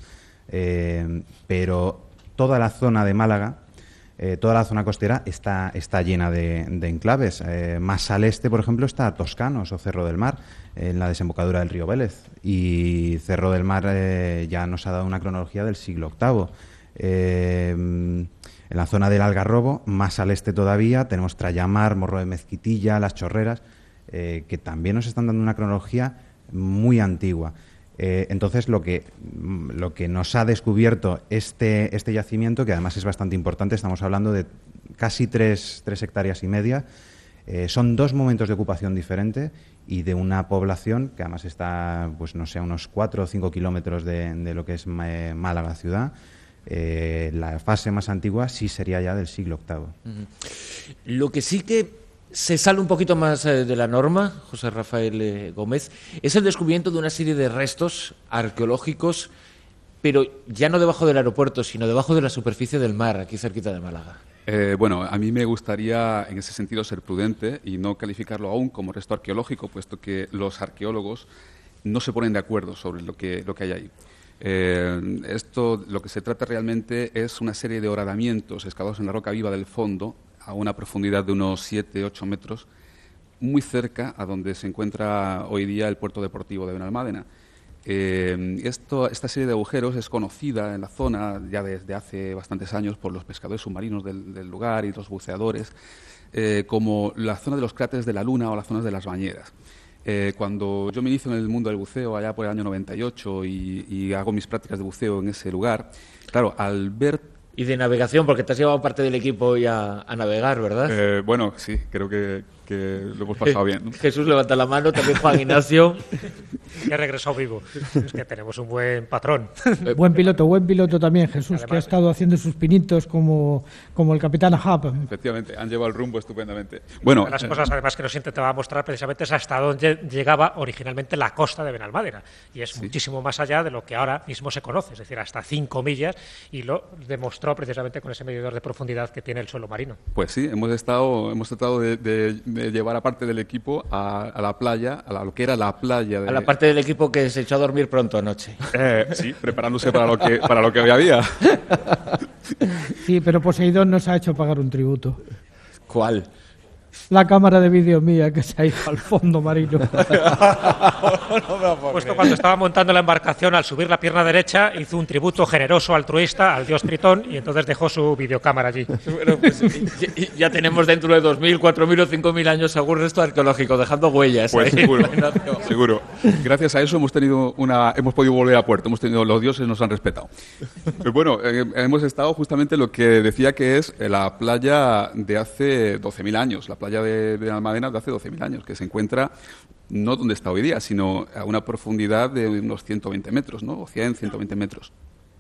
S8: Eh, pero toda la zona de Málaga... Eh, toda la zona costera está, está llena de, de enclaves. Eh, más al este, por ejemplo, está Toscanos o Cerro del Mar, eh, en la desembocadura del río Vélez. Y Cerro del Mar eh, ya nos ha dado una cronología del siglo octavo. Eh, en la zona del Algarrobo, más al este todavía, tenemos Trallamar, Morro de Mezquitilla, Las Chorreras, eh, que también nos están dando una cronología muy antigua. Eh, entonces, lo que, lo que nos ha descubierto este, este yacimiento, que además es bastante importante, estamos hablando de casi tres, tres hectáreas y media, eh, son dos momentos de ocupación diferentes y de una población que además está, pues no sé, a unos cuatro o cinco kilómetros de, de lo que es eh, Málaga ciudad. Eh, la fase más antigua sí sería ya del siglo octavo.
S1: Uh-huh. Lo que sí que se sale un poquito más eh, de la norma, José Rafael eh, Gómez, es el descubrimiento de una serie de restos arqueológicos, pero ya no debajo del aeropuerto, sino debajo de la superficie del mar, aquí cerquita de Málaga.
S9: Eh, bueno, a mí me gustaría en ese sentido ser prudente y no calificarlo aún como resto arqueológico, puesto que los arqueólogos no se ponen de acuerdo sobre lo que, lo que hay ahí. Eh, esto, lo que se trata realmente es una serie de horadamientos excavados en la roca viva del fondo, a una profundidad de unos siete ocho metros, muy cerca a donde se encuentra hoy día el puerto deportivo de Benalmádena. Eh, esto, esta serie de agujeros es conocida en la zona ya desde hace bastantes años por los pescadores submarinos del, del lugar y los buceadores, eh, como la zona de los cráteres de la Luna o las zonas de las bañeras. Eh, cuando yo me inicio en el mundo del buceo allá por el año noventa y ocho y, y hago mis prácticas de buceo en ese lugar, claro, al ver...
S1: Y de navegación, porque te has llevado parte del equipo ya a navegar, ¿verdad?
S9: Eh, bueno, sí, creo que, que lo hemos pasado bien, ¿no?
S1: Jesús levanta la mano, también Juan Ignacio.
S5: Que regresó vivo. Es que tenemos un buen patrón.
S10: Buen piloto, buen piloto también, Jesús, además, que ha estado haciendo sus pinitos como, como el capitán Ahab.
S9: Efectivamente, han llevado el rumbo estupendamente. Bueno,
S5: una de las cosas además que nos intentaba mostrar precisamente es hasta dónde llegaba originalmente la costa de Benalmádena. Y es sí. muchísimo más allá de lo que ahora mismo se conoce, es decir, hasta cinco millas, y lo demostró precisamente con ese medidor de profundidad que tiene el suelo marino.
S9: Pues sí, hemos estado, hemos tratado de, de, de llevar a parte del equipo a, a la playa, a la, lo que era la playa. De...
S1: A la parte del equipo que se echó a dormir pronto anoche.
S9: Eh, sí, preparándose para lo que para lo que había.
S10: Sí, pero Poseidón nos ha hecho pagar un tributo.
S1: ¿Cuál?
S10: La cámara de vídeo mía que se ha ido al fondo marino.
S5: Justo cuando estaba montando la embarcación, al subir la pierna derecha, hizo un tributo generoso, altruista, al dios Tritón, y entonces dejó su videocámara allí.
S1: Bueno, pues, ya, ya tenemos dentro de dos mil, cuatro mil o cinco mil años algún resto arqueológico, dejando huellas.
S9: Pues
S1: ahí.
S9: seguro, seguro. Gracias a eso hemos tenido una, hemos podido volver a puerto, hemos tenido, los dioses nos han respetado. Pues bueno, eh, hemos estado justamente lo que decía que es la playa de hace doce mil años, la playa de Benalmádena de hace doce mil años, que se encuentra no donde está hoy día, sino a una profundidad de unos ciento veinte metros, ¿no? O cien, ciento veinte metros.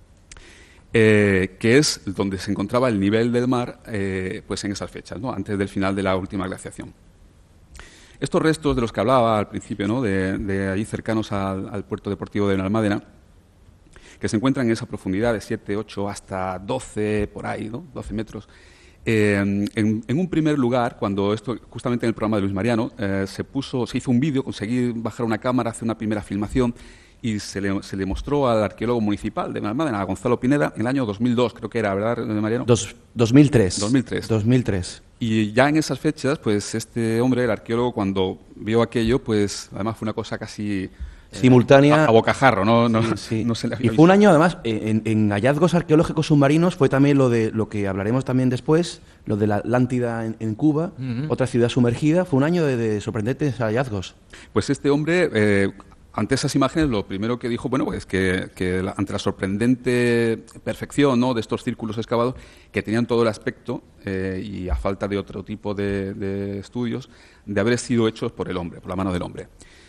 S9: Eh, que es donde se encontraba el nivel del mar eh, pues en esas fechas, ¿no? Antes del final de la última glaciación. Estos restos de los que hablaba al principio, ¿no? de, de allí cercanos al, al puerto deportivo de Benalmádena, que se encuentran en esa profundidad de siete, ocho hasta doce, por ahí, ¿no? doce metros. Eh, en, en un primer lugar, cuando esto, justamente en el programa de Luis Mariano, eh, se puso, se hizo un vídeo, conseguí bajar una cámara, hacer una primera filmación, y se le, se le mostró al arqueólogo municipal de Benalmádena, a Gonzalo Pineda, en el año dos mil dos, creo que era, ¿verdad, Mariano?
S6: Dos, dos mil tres.
S9: dos mil tres.
S6: dos mil tres.
S9: Y ya en esas fechas, pues este hombre, el arqueólogo, cuando vio aquello, pues además fue una cosa casi...
S6: simultánea.
S9: Eh, a, a bocajarro, ¿no? no,
S6: sí, sí.
S9: no se le había
S6: y
S9: visto.
S6: fue un año, además, en, en hallazgos arqueológicos submarinos, fue también lo de lo que hablaremos también después, lo de la Atlántida en, en Cuba, uh-huh. otra ciudad sumergida. Fue un año de, de sorprendentes hallazgos.
S9: Pues este hombre... Eh, ante esas imágenes, lo primero que dijo, bueno, pues que, que la, ante la sorprendente perfección, ¿no? de estos círculos excavados, que tenían todo el aspecto, eh, y a falta de otro tipo de, de estudios, de haber sido hechos por el hombre, por la mano del hombre.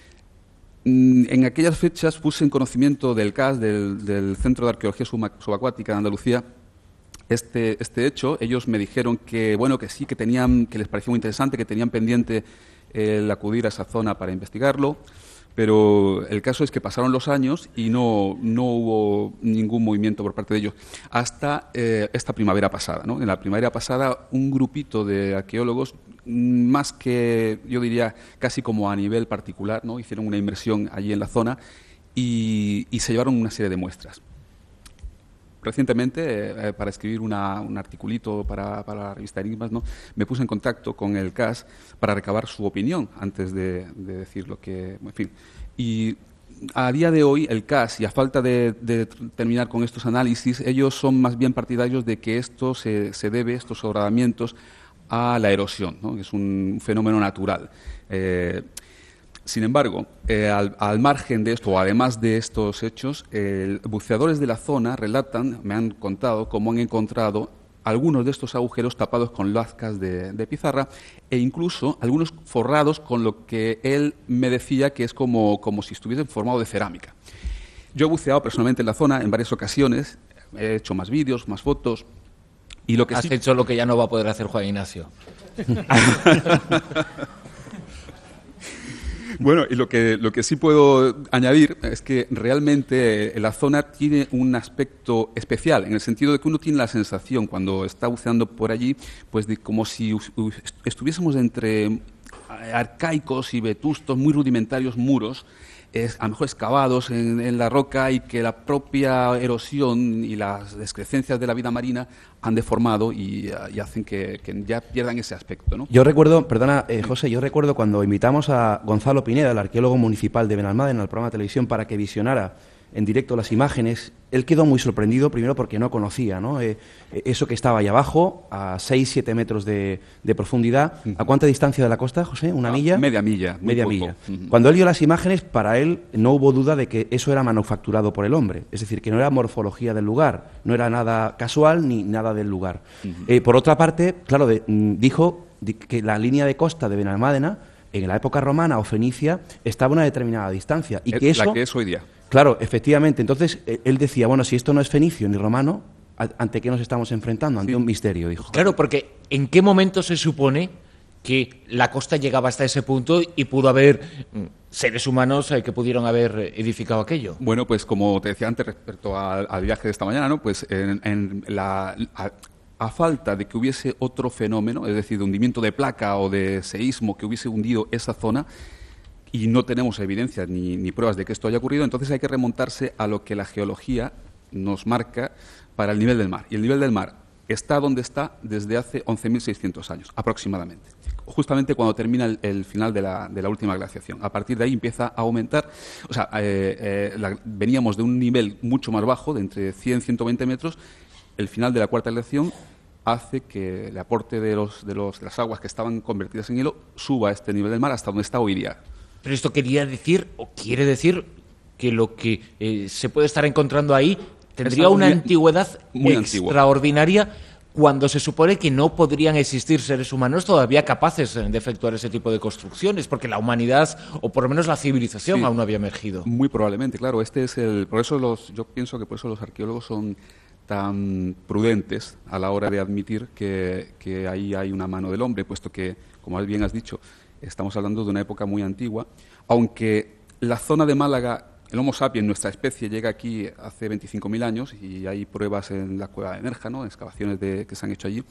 S9: Mm, en aquellas fechas puse en conocimiento del C A S, del, del Centro de Arqueología Subacuática de Andalucía, este, este hecho. Ellos me dijeron que, bueno, que sí, que tenían, que les parecía muy interesante, que tenían pendiente el acudir a esa zona para investigarlo. Pero el caso es que pasaron los años y no, no hubo ningún movimiento por parte de ellos hasta eh, esta primavera pasada, ¿no? En la primavera pasada, un grupito de arqueólogos, más que, yo diría, casi como a nivel particular, ¿no? Hicieron una inmersión allí en la zona y, y se llevaron una serie de muestras. Recientemente, eh, para escribir una, un articulito para, para la revista Enigmas, ¿no? me puse en contacto con el C A S para recabar su opinión antes de, de decir lo que... En fin. Y a día de hoy, el C A S, y a falta de, de terminar con estos análisis, ellos son más bien partidarios de que esto se, se debe, estos sobradamientos, a la erosión, ¿no? Es un fenómeno natural. Eh, Sin embargo, eh, al, al margen de esto, o además de estos hechos, eh, buceadores de la zona relatan, me han contado, cómo han encontrado algunos de estos agujeros tapados con lascas de, de pizarra e incluso algunos forrados con lo que él me decía que es como, como si estuviesen formados de cerámica. Yo he buceado personalmente en la zona en varias ocasiones, he hecho más vídeos, más fotos. Y lo que
S1: Has
S9: sí...
S1: hecho lo que ya no va a poder hacer Juan Ignacio.
S9: Bueno, y lo que, lo que sí puedo añadir es que realmente la zona tiene un aspecto especial, en el sentido de que uno tiene la sensación, cuando está buceando por allí, pues de como si estuviésemos entre arcaicos y vetustos, muy rudimentarios muros, es, a lo mejor excavados en, en la roca, y que la propia erosión y las excrescencias de la vida marina han deformado y, y hacen que, que ya pierdan ese aspecto, ¿no?
S6: Yo recuerdo, perdona, eh, José, yo recuerdo cuando invitamos a Gonzalo Pineda, el arqueólogo municipal de Benalmádena, al programa de televisión para que visionara en directo las imágenes. Él quedó muy sorprendido, primero porque no conocía, ¿no? Eh, eso que estaba ahí abajo, a seis siete metros de, de profundidad. ¿A cuánta distancia de la costa, José? ¿Una
S9: ah,
S6: milla?
S9: Media milla.
S6: Media
S9: poco.
S6: milla.
S9: Uh-huh.
S6: Cuando él vio las imágenes, para él no hubo duda de que eso era manufacturado por el hombre. Es decir, que no era morfología del lugar, no era nada casual ni nada del lugar. Uh-huh. Eh, por otra parte, claro, de, dijo que la línea de costa de Benalmádena, en la época romana o fenicia, estaba a una determinada distancia. Y
S9: es
S6: que eso,
S9: la que es hoy día.
S6: Claro, efectivamente. Entonces, él decía, bueno, si esto no es fenicio ni romano, ¿ante qué nos estamos enfrentando? Ante sí. un misterio, dijo.
S1: Claro, porque ¿en qué momento se supone que la costa llegaba hasta ese punto y pudo haber seres humanos que pudieron haber edificado aquello?
S9: Bueno, pues como te decía antes respecto al, al viaje de esta mañana, ¿no? Pues en, en la... A, a falta de que hubiese otro fenómeno, es decir, de hundimiento de placa o de seísmo que hubiese hundido esa zona, y no tenemos evidencias ni, ni pruebas de que esto haya ocurrido, entonces hay que remontarse a lo que la geología nos marca para el nivel del mar. Y el nivel del mar está donde está desde hace once mil seiscientos años, aproximadamente, justamente cuando termina el, el final de la, de la última glaciación. A partir de ahí empieza a aumentar, o sea, eh, eh, la, veníamos de un nivel mucho más bajo, de entre cien y ciento veinte metros. El final de la cuarta glaciación hace que el aporte de, los, de, los, de las aguas que estaban convertidas en hielo suba a este nivel del mar hasta donde está hoy día.
S1: Pero esto quería decir, o quiere decir, que lo que eh, se puede estar encontrando ahí tendría una
S9: muy,
S1: antigüedad
S9: muy
S1: extraordinaria, cuando se supone que no podrían existir seres humanos todavía capaces de efectuar ese tipo de construcciones, porque la humanidad, o por lo menos la civilización, sí, aún no había emergido.
S9: Muy probablemente, claro. Este es el, por eso los, yo pienso que por eso los arqueólogos son tan prudentes a la hora de admitir que, que ahí hay una mano del hombre, puesto que, como bien has dicho, estamos hablando de una época muy antigua, aunque la zona de Málaga, el Homo sapiens, nuestra especie, llega aquí hace veinticinco mil años y hay pruebas en la cueva de Nerja, ¿no?, excavaciones de, que se han hecho allí.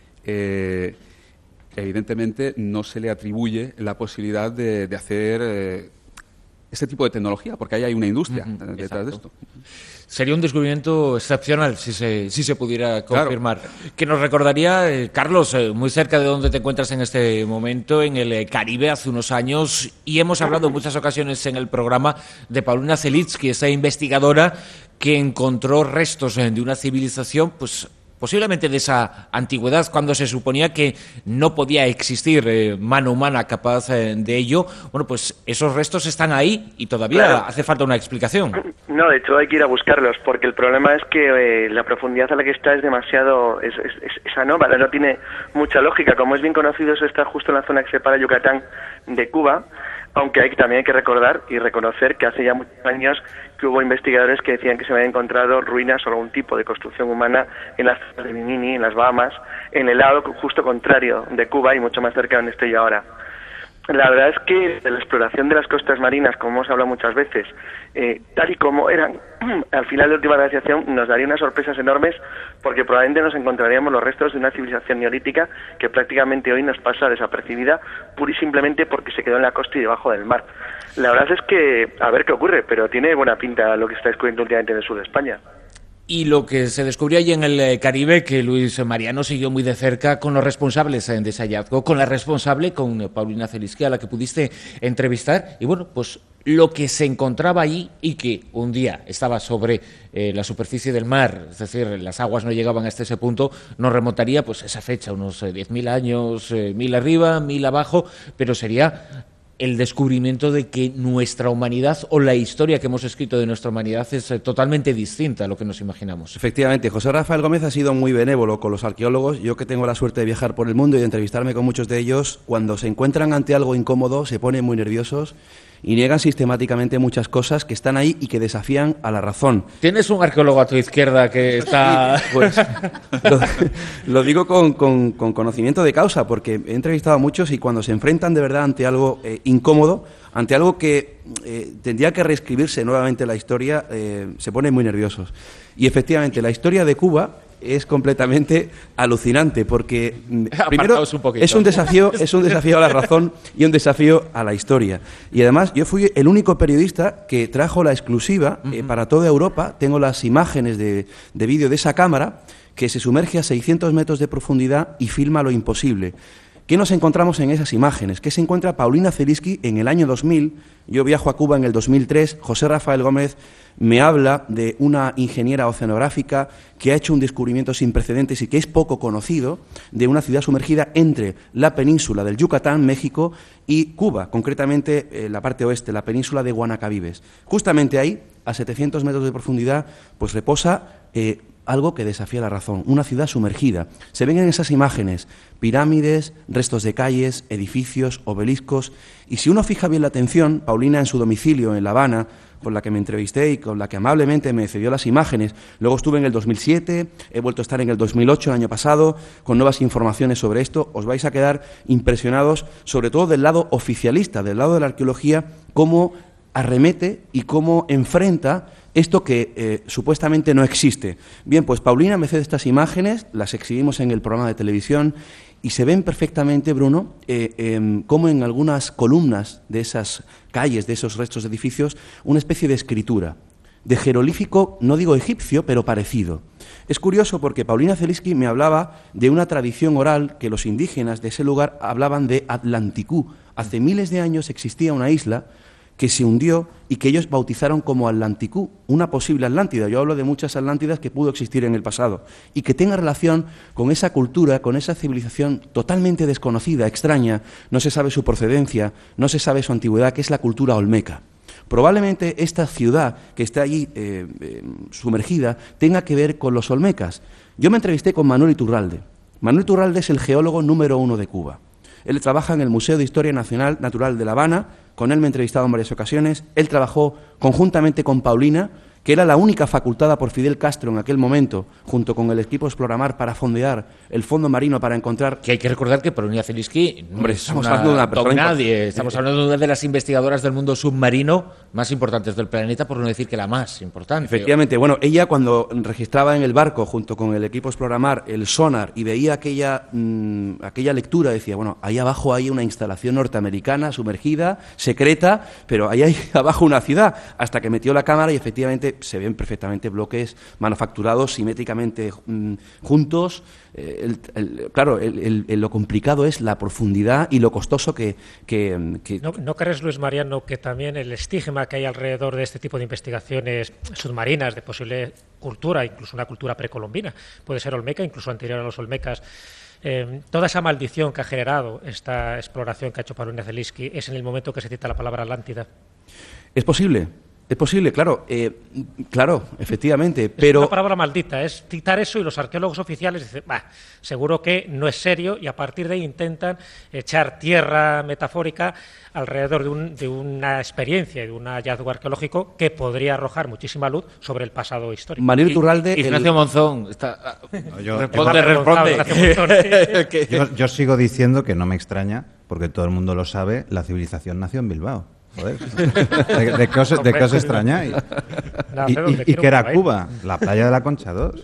S9: Eh, evidentemente no se le atribuye la posibilidad de, de hacer eh, este tipo de tecnología, porque ahí hay una industria uh-huh, detrás de esto.
S1: Sería un descubrimiento excepcional si se, si se pudiera confirmar. Claro. Que nos recordaría, eh, Carlos, eh, muy cerca de donde te encuentras en este momento, en el eh, Caribe, hace unos años, y hemos hablado en muchas ocasiones en el programa de Paulina Zelitzky, esa investigadora que encontró restos eh, de una civilización, pues posiblemente de esa antigüedad, cuando se suponía que no podía existir eh, mano humana capaz eh, de ello. Bueno, pues esos restos están ahí y todavía claro. hace falta una explicación.
S4: No, de hecho hay que ir a buscarlos, porque el problema es que eh, la profundidad a la que está es demasiado, es, es, es, es anómala, no tiene mucha lógica. Como es bien conocido, eso está justo en la zona que separa Yucatán de Cuba, aunque hay, también hay que recordar y reconocer que hace ya muchos años que hubo investigadores que decían que se habían encontrado ruinas o algún tipo de construcción humana en las zonas de Bimini, en las Bahamas, en el lado justo contrario de Cuba y mucho más cerca de donde estoy yo ahora. La verdad es que la exploración de las costas marinas, como hemos hablado muchas veces, eh, tal y como eran al final de la última glaciación, nos daría unas sorpresas enormes, porque probablemente nos encontraríamos los restos de una civilización neolítica que prácticamente hoy nos pasa desapercibida, pura y simplemente porque se quedó en la costa y debajo del mar. La verdad es que, a ver qué ocurre, pero tiene buena pinta lo que está descubriendo últimamente en el sur de España.
S1: Y lo que se descubrió allí en el Caribe, que Luis Mariano siguió muy de cerca con los responsables de ese hallazgo, con la responsable, con Paulina Zelitzky, a la que pudiste entrevistar. Y bueno, pues lo que se encontraba allí y que un día estaba sobre eh, la superficie del mar, es decir, las aguas no llegaban hasta ese punto, nos remontaría pues esa fecha, unos eh, diez mil años, eh, mil arriba, mil abajo, pero sería el descubrimiento de que nuestra humanidad o la historia que hemos escrito de nuestra humanidad es eh, totalmente distinta a lo que nos imaginamos.
S6: Efectivamente, José Rafael Gómez ha sido muy benévolo con los arqueólogos. Yo, que tengo la suerte de viajar por el mundo y de entrevistarme con muchos de ellos, cuando se encuentran ante algo incómodo se ponen muy nerviosos y niegan sistemáticamente muchas cosas que están ahí y que desafían a la razón.
S1: ¿Tienes un arqueólogo a tu izquierda que está...?
S6: Sí, pues, lo, lo digo con, con, con conocimiento de causa, porque he entrevistado a muchos y cuando se enfrentan de verdad ante algo eh, incómodo, ante algo que eh, tendría que reescribirse nuevamente la historia, eh, se ponen muy nerviosos. Y efectivamente, la historia de Cuba es completamente alucinante, porque primero un es un desafío es un desafío a la razón y un desafío a la historia. Y además yo fui el único periodista que trajo la exclusiva eh, para toda Europa. Tengo las imágenes de, de vídeo de esa cámara que se sumerge a seiscientos metros de profundidad y filma lo imposible. ¿Qué nos encontramos en esas imágenes? ¿Qué se encuentra Paulina Zelitzky en el año dos mil? Yo viajo a Cuba en el dos mil tres. José Rafael Gómez me habla de una ingeniera oceanográfica que ha hecho un descubrimiento sin precedentes y que es poco conocido, de una ciudad sumergida entre la península del Yucatán, México, y Cuba, concretamente eh, la parte oeste, la península de Guanacabibes. Justamente ahí, a setecientos metros de profundidad, pues reposa eh, algo que desafía la razón, una ciudad sumergida. Se ven en esas imágenes pirámides, restos de calles, edificios, obeliscos, y si uno fija bien la atención, Paulina en su domicilio en La Habana, con la que me entrevisté y con la que amablemente me cedió las imágenes. Luego estuve en el dos mil siete, he vuelto a estar en el dos mil ocho, el año pasado, con nuevas informaciones sobre esto. Os vais a quedar impresionados, sobre todo del lado oficialista, del lado de la arqueología, cómo arremete y cómo enfrenta esto que eh, supuestamente no existe. Bien, pues Paulina me cede estas imágenes, las exhibimos en el programa de televisión y se ven perfectamente, Bruno, eh, eh, como en algunas columnas de esas calles, de esos restos de edificios, una especie de escritura, de jeroglífico, no digo egipcio, pero parecido. Es curioso porque Paulina Zelitzky me hablaba de una tradición oral que los indígenas de ese lugar hablaban de Atlanticú. Hace miles de años existía una isla que se hundió y que ellos bautizaron como Atlanticú, una posible Atlántida. Yo hablo de muchas Atlántidas que pudo existir en el pasado y que tenga relación con esa cultura, con esa civilización totalmente desconocida, extraña, no se sabe su procedencia, no se sabe su antigüedad, que es la cultura olmeca. probablemente esta ciudad que está allí eh, eh, sumergida tenga que ver con los olmecas. Yo me entrevisté con Manuel Iturralde. Manuel Iturralde es el geólogo número uno de Cuba. Él trabaja en el Museo de Historia Nacional Natural de La Habana, con él me he entrevistado en varias ocasiones. Él trabajó conjuntamente con Paulina, que era la única facultada por Fidel Castro en aquel momento, junto con el equipo Exploramar, para fondear el fondo marino para encontrar...
S1: Que hay que recordar que Paulina Zelinsky no
S6: Hombre,
S1: es
S6: estamos
S1: una
S6: hablando de una persona
S1: nadie, estamos hablando de una de las investigadoras del mundo submarino más importantes del planeta, por no decir que la más importante.
S6: Efectivamente, bueno, ella cuando registraba en el barco, junto con el equipo Exploramar, el sonar, y veía aquella, mmm, aquella lectura, decía, bueno, ahí abajo hay una instalación norteamericana, sumergida, secreta, pero ahí hay abajo una ciudad, hasta que metió la cámara y efectivamente se ven perfectamente bloques manufacturados simétricamente mmm, juntos. Eh, el, el, claro, el, el, el, lo complicado es la profundidad y lo costoso que... que, que...
S5: ¿No, ¿No crees, Luis Mariano, que también el estigma que hay alrededor de este tipo de investigaciones submarinas, de posible cultura, incluso una cultura precolombina, puede ser olmeca, incluso anterior a los olmecas, eh, toda esa maldición que ha generado esta exploración que ha hecho Paulina Zelinsky es en el momento que se cita la palabra Atlántida?
S6: Es posible. Es posible, claro, eh, claro, efectivamente, pero...
S5: Es una palabra maldita, es citar eso y los arqueólogos oficiales dicen, bah, seguro que no es serio, y a partir de ahí intentan echar tierra metafórica alrededor de, un, de una experiencia, de un hallazgo arqueológico que podría arrojar muchísima luz sobre el pasado histórico.
S6: Manuel Iturralde...
S1: Ignacio el... Monzón, está...
S8: no, yo,
S1: responde,
S8: yo,
S1: responde.
S8: yo, yo sigo diciendo que no me extraña, porque todo el mundo lo sabe, la civilización nació en Bilbao. Joder, ¿de, de, qué, os, ¿de qué os extrañáis? Y, y, y que era Cuba, la playa de la Concha dos.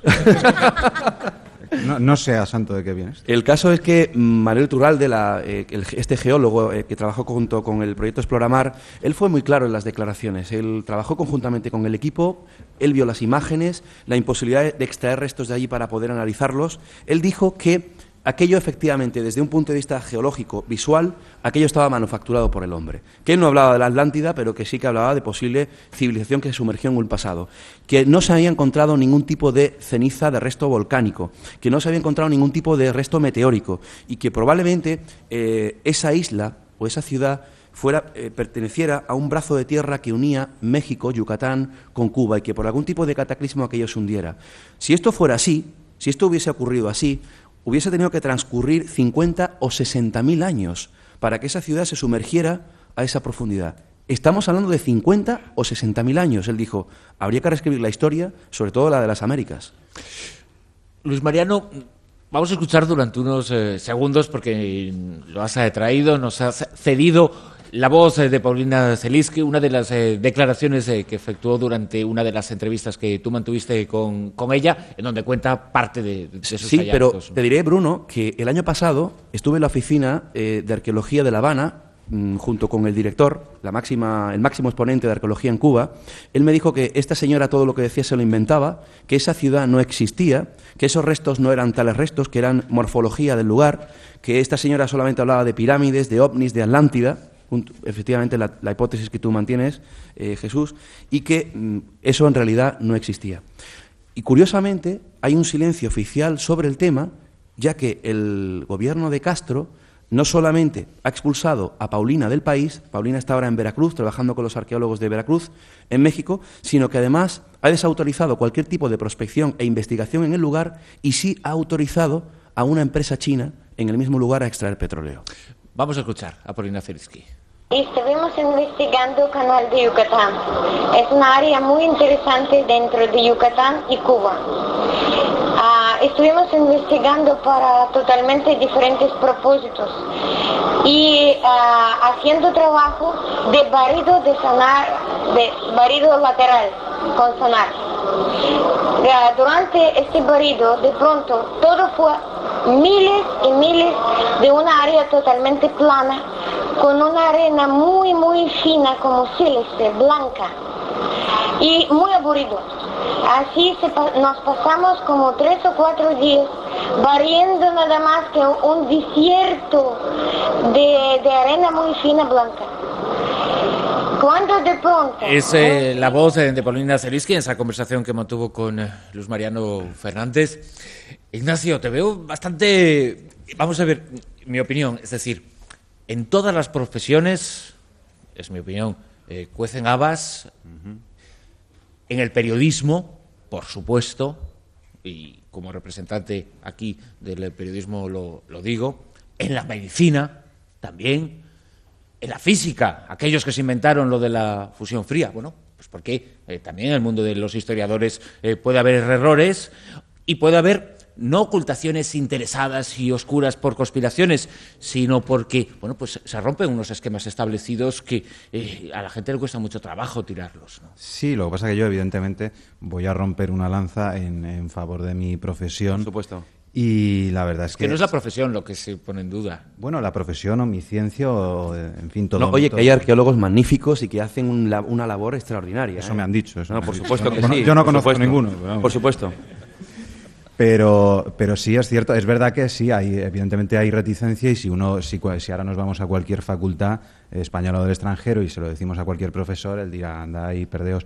S8: No, no sea santo de qué vienes.
S6: El caso es que Manuel Iturralde, la, eh, el, este geólogo eh, que trabajó junto con el proyecto Exploramar, él fue muy claro en las declaraciones. Él trabajó conjuntamente con el equipo, él vio las imágenes, la imposibilidad de extraer restos de allí para poder analizarlos. Él dijo que aquello efectivamente, desde un punto de vista geológico, visual, aquello estaba manufacturado por el hombre. Que él no hablaba de la Atlántida, pero que sí que hablaba de posible civilización que se sumergió en un pasado. Que no se había encontrado ningún tipo de ceniza de resto volcánico, que no se había encontrado ningún tipo de resto meteórico, y que probablemente eh, esa isla o esa ciudad fuera, eh, perteneciera a un brazo de tierra que unía México, Yucatán, con Cuba, y que por algún tipo de cataclismo aquello se hundiera. Si esto fuera así, si esto hubiese ocurrido así, hubiese tenido que transcurrir cincuenta o sesenta mil años para que esa ciudad se sumergiera a esa profundidad. Estamos hablando de cincuenta o sesenta mil años. Él dijo, habría que reescribir la historia, sobre todo la de las Américas.
S1: Luis Mariano, vamos a escuchar durante unos eh, segundos, porque lo has traído, nos has cedido la voz de Paulina Zelinsky, una de las eh, declaraciones eh, que efectuó durante una de las entrevistas que tú mantuviste con, con ella, en donde cuenta parte de, de sus
S6: Sí,
S1: hallazgos.
S6: Pero te diré, Bruno, que el año pasado estuve en la oficina eh, de arqueología de La Habana, mmm, junto con el director, la máxima, el máximo exponente de arqueología en Cuba. Él me dijo que esta señora todo lo que decía se lo inventaba, que esa ciudad no existía, que esos restos no eran tales restos, que eran morfología del lugar, que esta señora solamente hablaba de pirámides, de ovnis, de Atlántida. Efectivamente la, la hipótesis que tú mantienes, eh, Jesús, y que mm, eso en realidad no existía. Y curiosamente hay un silencio oficial sobre el tema, ya que el gobierno de Castro no solamente ha expulsado a Paulina del país, Paulina está ahora en Veracruz trabajando con los arqueólogos de Veracruz en México, sino que además ha desautorizado cualquier tipo de prospección e investigación en el lugar, y sí ha autorizado a una empresa china en el mismo lugar a extraer petróleo.
S1: Vamos a escuchar a Paulina Zelinsky.
S11: Estuvimos investigando el canal de Yucatán. Es una área muy interesante dentro de Yucatán y Cuba. Uh, estuvimos investigando para totalmente diferentes propósitos y uh, haciendo trabajo de barrido de sonar, de barrido lateral con sonar. Uh, durante este barrido, de pronto, todo fue miles y miles de una área totalmente plana, con una arena muy muy fina como celeste, blanca, y muy aburrido. Así se pa nos pasamos como tres o cuatro días barriendo nada más que un desierto de, de arena muy fina blanca. Cuando de pronto...
S1: Es eh, la voz de, de Paulina Zelinsky en esa conversación que mantuvo con eh, Luis Mariano Fernández. Ignacio, te veo bastante... Vamos a ver, mi opinión, es decir, en todas las profesiones, es mi opinión, eh, cuecen habas uh-huh. en el periodismo, por supuesto, y como representante aquí del periodismo lo, lo digo, en la medicina también, en la física, aquellos que se inventaron lo de la fusión fría, bueno, pues porque eh, también en el mundo de los historiadores eh, puede haber errores y puede haber no ocultaciones interesadas y oscuras por conspiraciones, sino porque, bueno, pues se rompen unos esquemas establecidos que eh, a la gente le cuesta mucho trabajo tirarlos, ¿no?
S8: Sí, lo que pasa es que yo, evidentemente, voy a romper una lanza en, en favor de mi profesión.
S6: Por supuesto.
S8: Y la verdad es,
S1: es que, que no es la profesión lo que se pone en duda.
S8: Bueno, la profesión o mi ciencia, o, en fin, todo.
S6: No, oye, todo. Que hay arqueólogos magníficos y que hacen un, una labor extraordinaria.
S8: Eso
S6: ¿eh?
S8: me han dicho. Eso
S6: no,
S8: me
S6: por
S8: han
S6: supuesto
S8: dicho.
S6: que sí.
S8: Yo no conozco
S6: supuesto.
S8: ninguno.
S6: Por supuesto.
S8: Pero, pero sí es cierto, es verdad que sí, hay, evidentemente hay reticencia y si uno, si, si ahora nos vamos a cualquier facultad española o del extranjero y se lo decimos a cualquier profesor, él dirá, anda ahí, perdeos.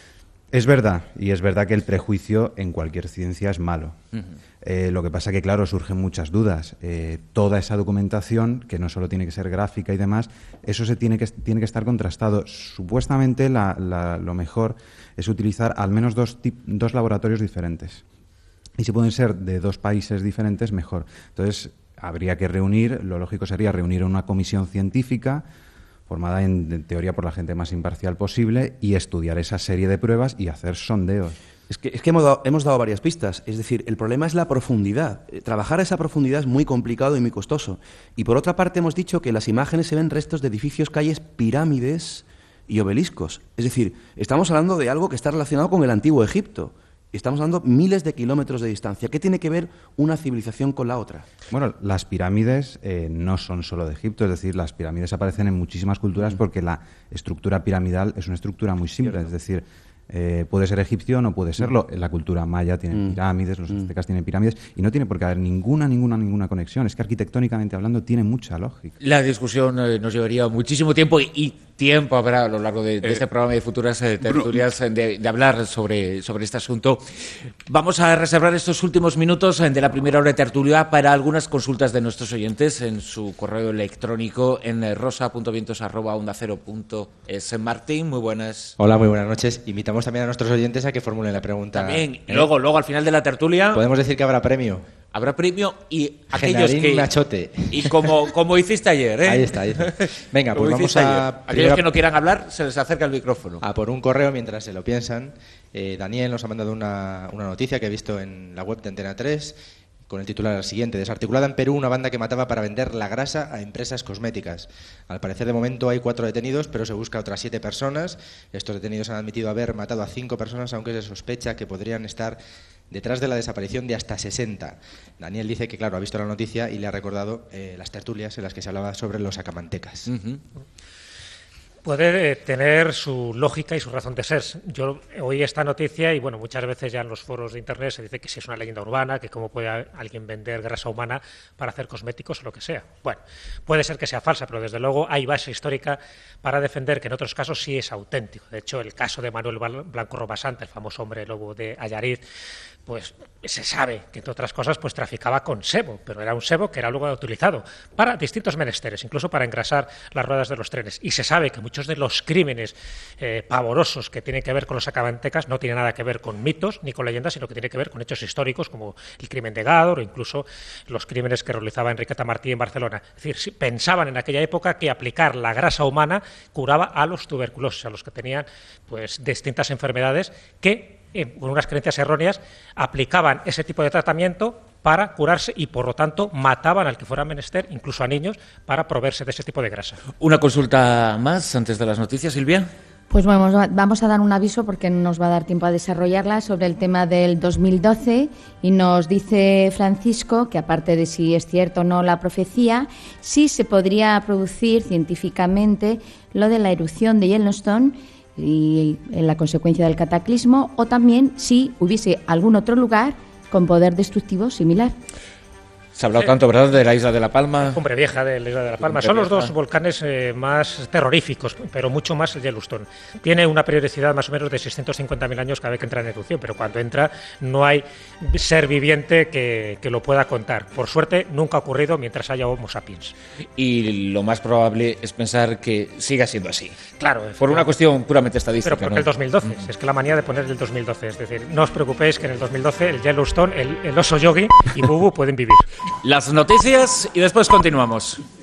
S8: Es verdad, y es verdad que el prejuicio en cualquier ciencia es malo. Uh-huh. Eh, lo que pasa que, claro, surgen muchas dudas. Eh, toda esa documentación, que no solo tiene que ser gráfica y demás, eso se tiene que, tiene que estar contrastado. Supuestamente la, la, lo mejor es utilizar al menos dos, tip, dos laboratorios diferentes. Y si pueden ser de dos países diferentes, mejor. Entonces, habría que reunir, lo lógico sería reunir una comisión científica formada en, en teoría por la gente más imparcial posible y estudiar esa serie de pruebas y hacer sondeos.
S6: Es que, es que hemos, dado, hemos dado varias pistas. Es decir, el problema es la profundidad. Trabajar a esa profundidad es muy complicado y muy costoso. Y por otra parte hemos dicho que en las imágenes se ven restos de edificios, calles, pirámides y obeliscos. Es decir, estamos hablando de algo que está relacionado con el antiguo Egipto. Estamos hablando miles de kilómetros de distancia. ¿Qué tiene que ver una civilización con la otra?
S8: Bueno, las pirámides eh, no son solo de Egipto, es decir, las pirámides aparecen en muchísimas culturas porque la estructura piramidal es una estructura muy simple, Cierto. Es decir, eh, puede ser egipcio o no puede serlo. La cultura maya tiene mm. pirámides, los aztecas mm. tienen pirámides y no tiene por qué haber ninguna, ninguna, ninguna conexión. Es que arquitectónicamente hablando tiene mucha lógica.
S1: La discusión eh, nos llevaría muchísimo tiempo y, y tiempo habrá a lo largo de, de eh, este programa y de futuras eh, tertulias eh, de, de hablar sobre, sobre este asunto. Vamos a reservar estos últimos minutos eh, de la primera hora de tertulia para algunas consultas de nuestros oyentes en su correo electrónico en eh, rosa punto vientos arroba onda cero punto es. Martín, muy buenas.
S12: Hola, muy buenas noches. Invitamos también a nuestros oyentes a que formulen la pregunta.
S1: También, y ¿eh? luego, luego al final de la tertulia...
S12: Podemos decir que habrá premio.
S1: Habrá premio y aquellos
S12: Genarín
S1: que...
S12: Machote.
S1: Y como, como hiciste ayer, ¿eh?
S12: Ahí está, ahí está. Venga, pues vamos a...
S1: Ayer. Aquellos que no quieran hablar, se les acerca el micrófono.
S12: A por un correo mientras se lo piensan. Eh, Daniel nos ha mandado una, una noticia que he visto en la web de Antena tres con el titular siguiente: desarticulada en Perú una banda que mataba para vender la grasa a empresas cosméticas. Al parecer de momento hay cuatro detenidos, pero se busca a otras siete personas. Estos detenidos han admitido haber matado a cinco personas, aunque se sospecha que podrían estar detrás de la desaparición de hasta sesenta. Daniel dice que, claro, ha visto la noticia y le ha recordado eh, las tertulias en las que se hablaba sobre los acamantecas.
S1: Uh-huh.
S5: Puede tener su lógica y su razón de ser. Yo oí esta noticia y, bueno, muchas veces ya en los foros de Internet se dice que si es una leyenda urbana, que cómo puede alguien vender grasa humana para hacer cosméticos o lo que sea. Bueno, puede ser que sea falsa, pero desde luego hay base histórica para defender que en otros casos sí es auténtico. De hecho, el caso de Manuel Blanco Robasanta, el famoso hombre lobo de Allariz, pues se sabe que, entre otras cosas, pues traficaba con sebo, pero era un sebo que era luego utilizado para distintos menesteres, incluso para engrasar las ruedas de los trenes. Y se sabe que muchos de los crímenes eh, pavorosos que tienen que ver con los acamantecas no tienen nada que ver con mitos ni con leyendas, sino que tiene que ver con hechos históricos como el crimen de Gádor o incluso los crímenes que realizaba Enriqueta Martí en Barcelona. Es decir, si pensaban en aquella época que aplicar la grasa humana curaba a los tuberculosos, a los que tenían pues distintas enfermedades que, con unas creencias erróneas, aplicaban ese tipo de tratamiento para curarse y, por lo tanto, mataban al que fuera menester, incluso a niños, para proveerse de ese tipo de grasa.
S1: Una consulta más antes de las noticias, Silvia.
S2: Pues bueno, vamos a dar un aviso porque no nos va a dar tiempo a desarrollarla sobre el tema del dos mil doce y nos dice Francisco que, aparte de si es cierto o no la profecía, sí se podría producir científicamente lo de la erupción de Yellowstone y en la consecuencia del cataclismo, o también si hubiese algún otro lugar con poder destructivo similar.
S1: Se ha hablado
S5: Sí.
S1: tanto, ¿verdad?, de la isla de La Palma.
S5: Cumbre Vieja de la isla de La Palma.
S1: Cumbre
S5: Son los
S1: Vieja.
S5: dos volcanes eh, más terroríficos, pero mucho más el Yellowstone. Tiene una periodicidad más o menos de seiscientos cincuenta mil años cada vez que entra en erupción, pero cuando entra no hay ser viviente que, que lo pueda contar. Por suerte, nunca ha ocurrido mientras haya Homo sapiens.
S1: Y lo más probable es pensar que siga siendo así.
S5: Claro.
S1: Por una cuestión puramente estadística.
S5: Pero porque
S1: ¿no?
S5: el dos mil doce, es que la manía de poner el dos mil doce, es decir, no os preocupéis que en el dos mil doce el Yellowstone, el, el oso yogi y Bubu pueden vivir.
S1: Las noticias y después continuamos.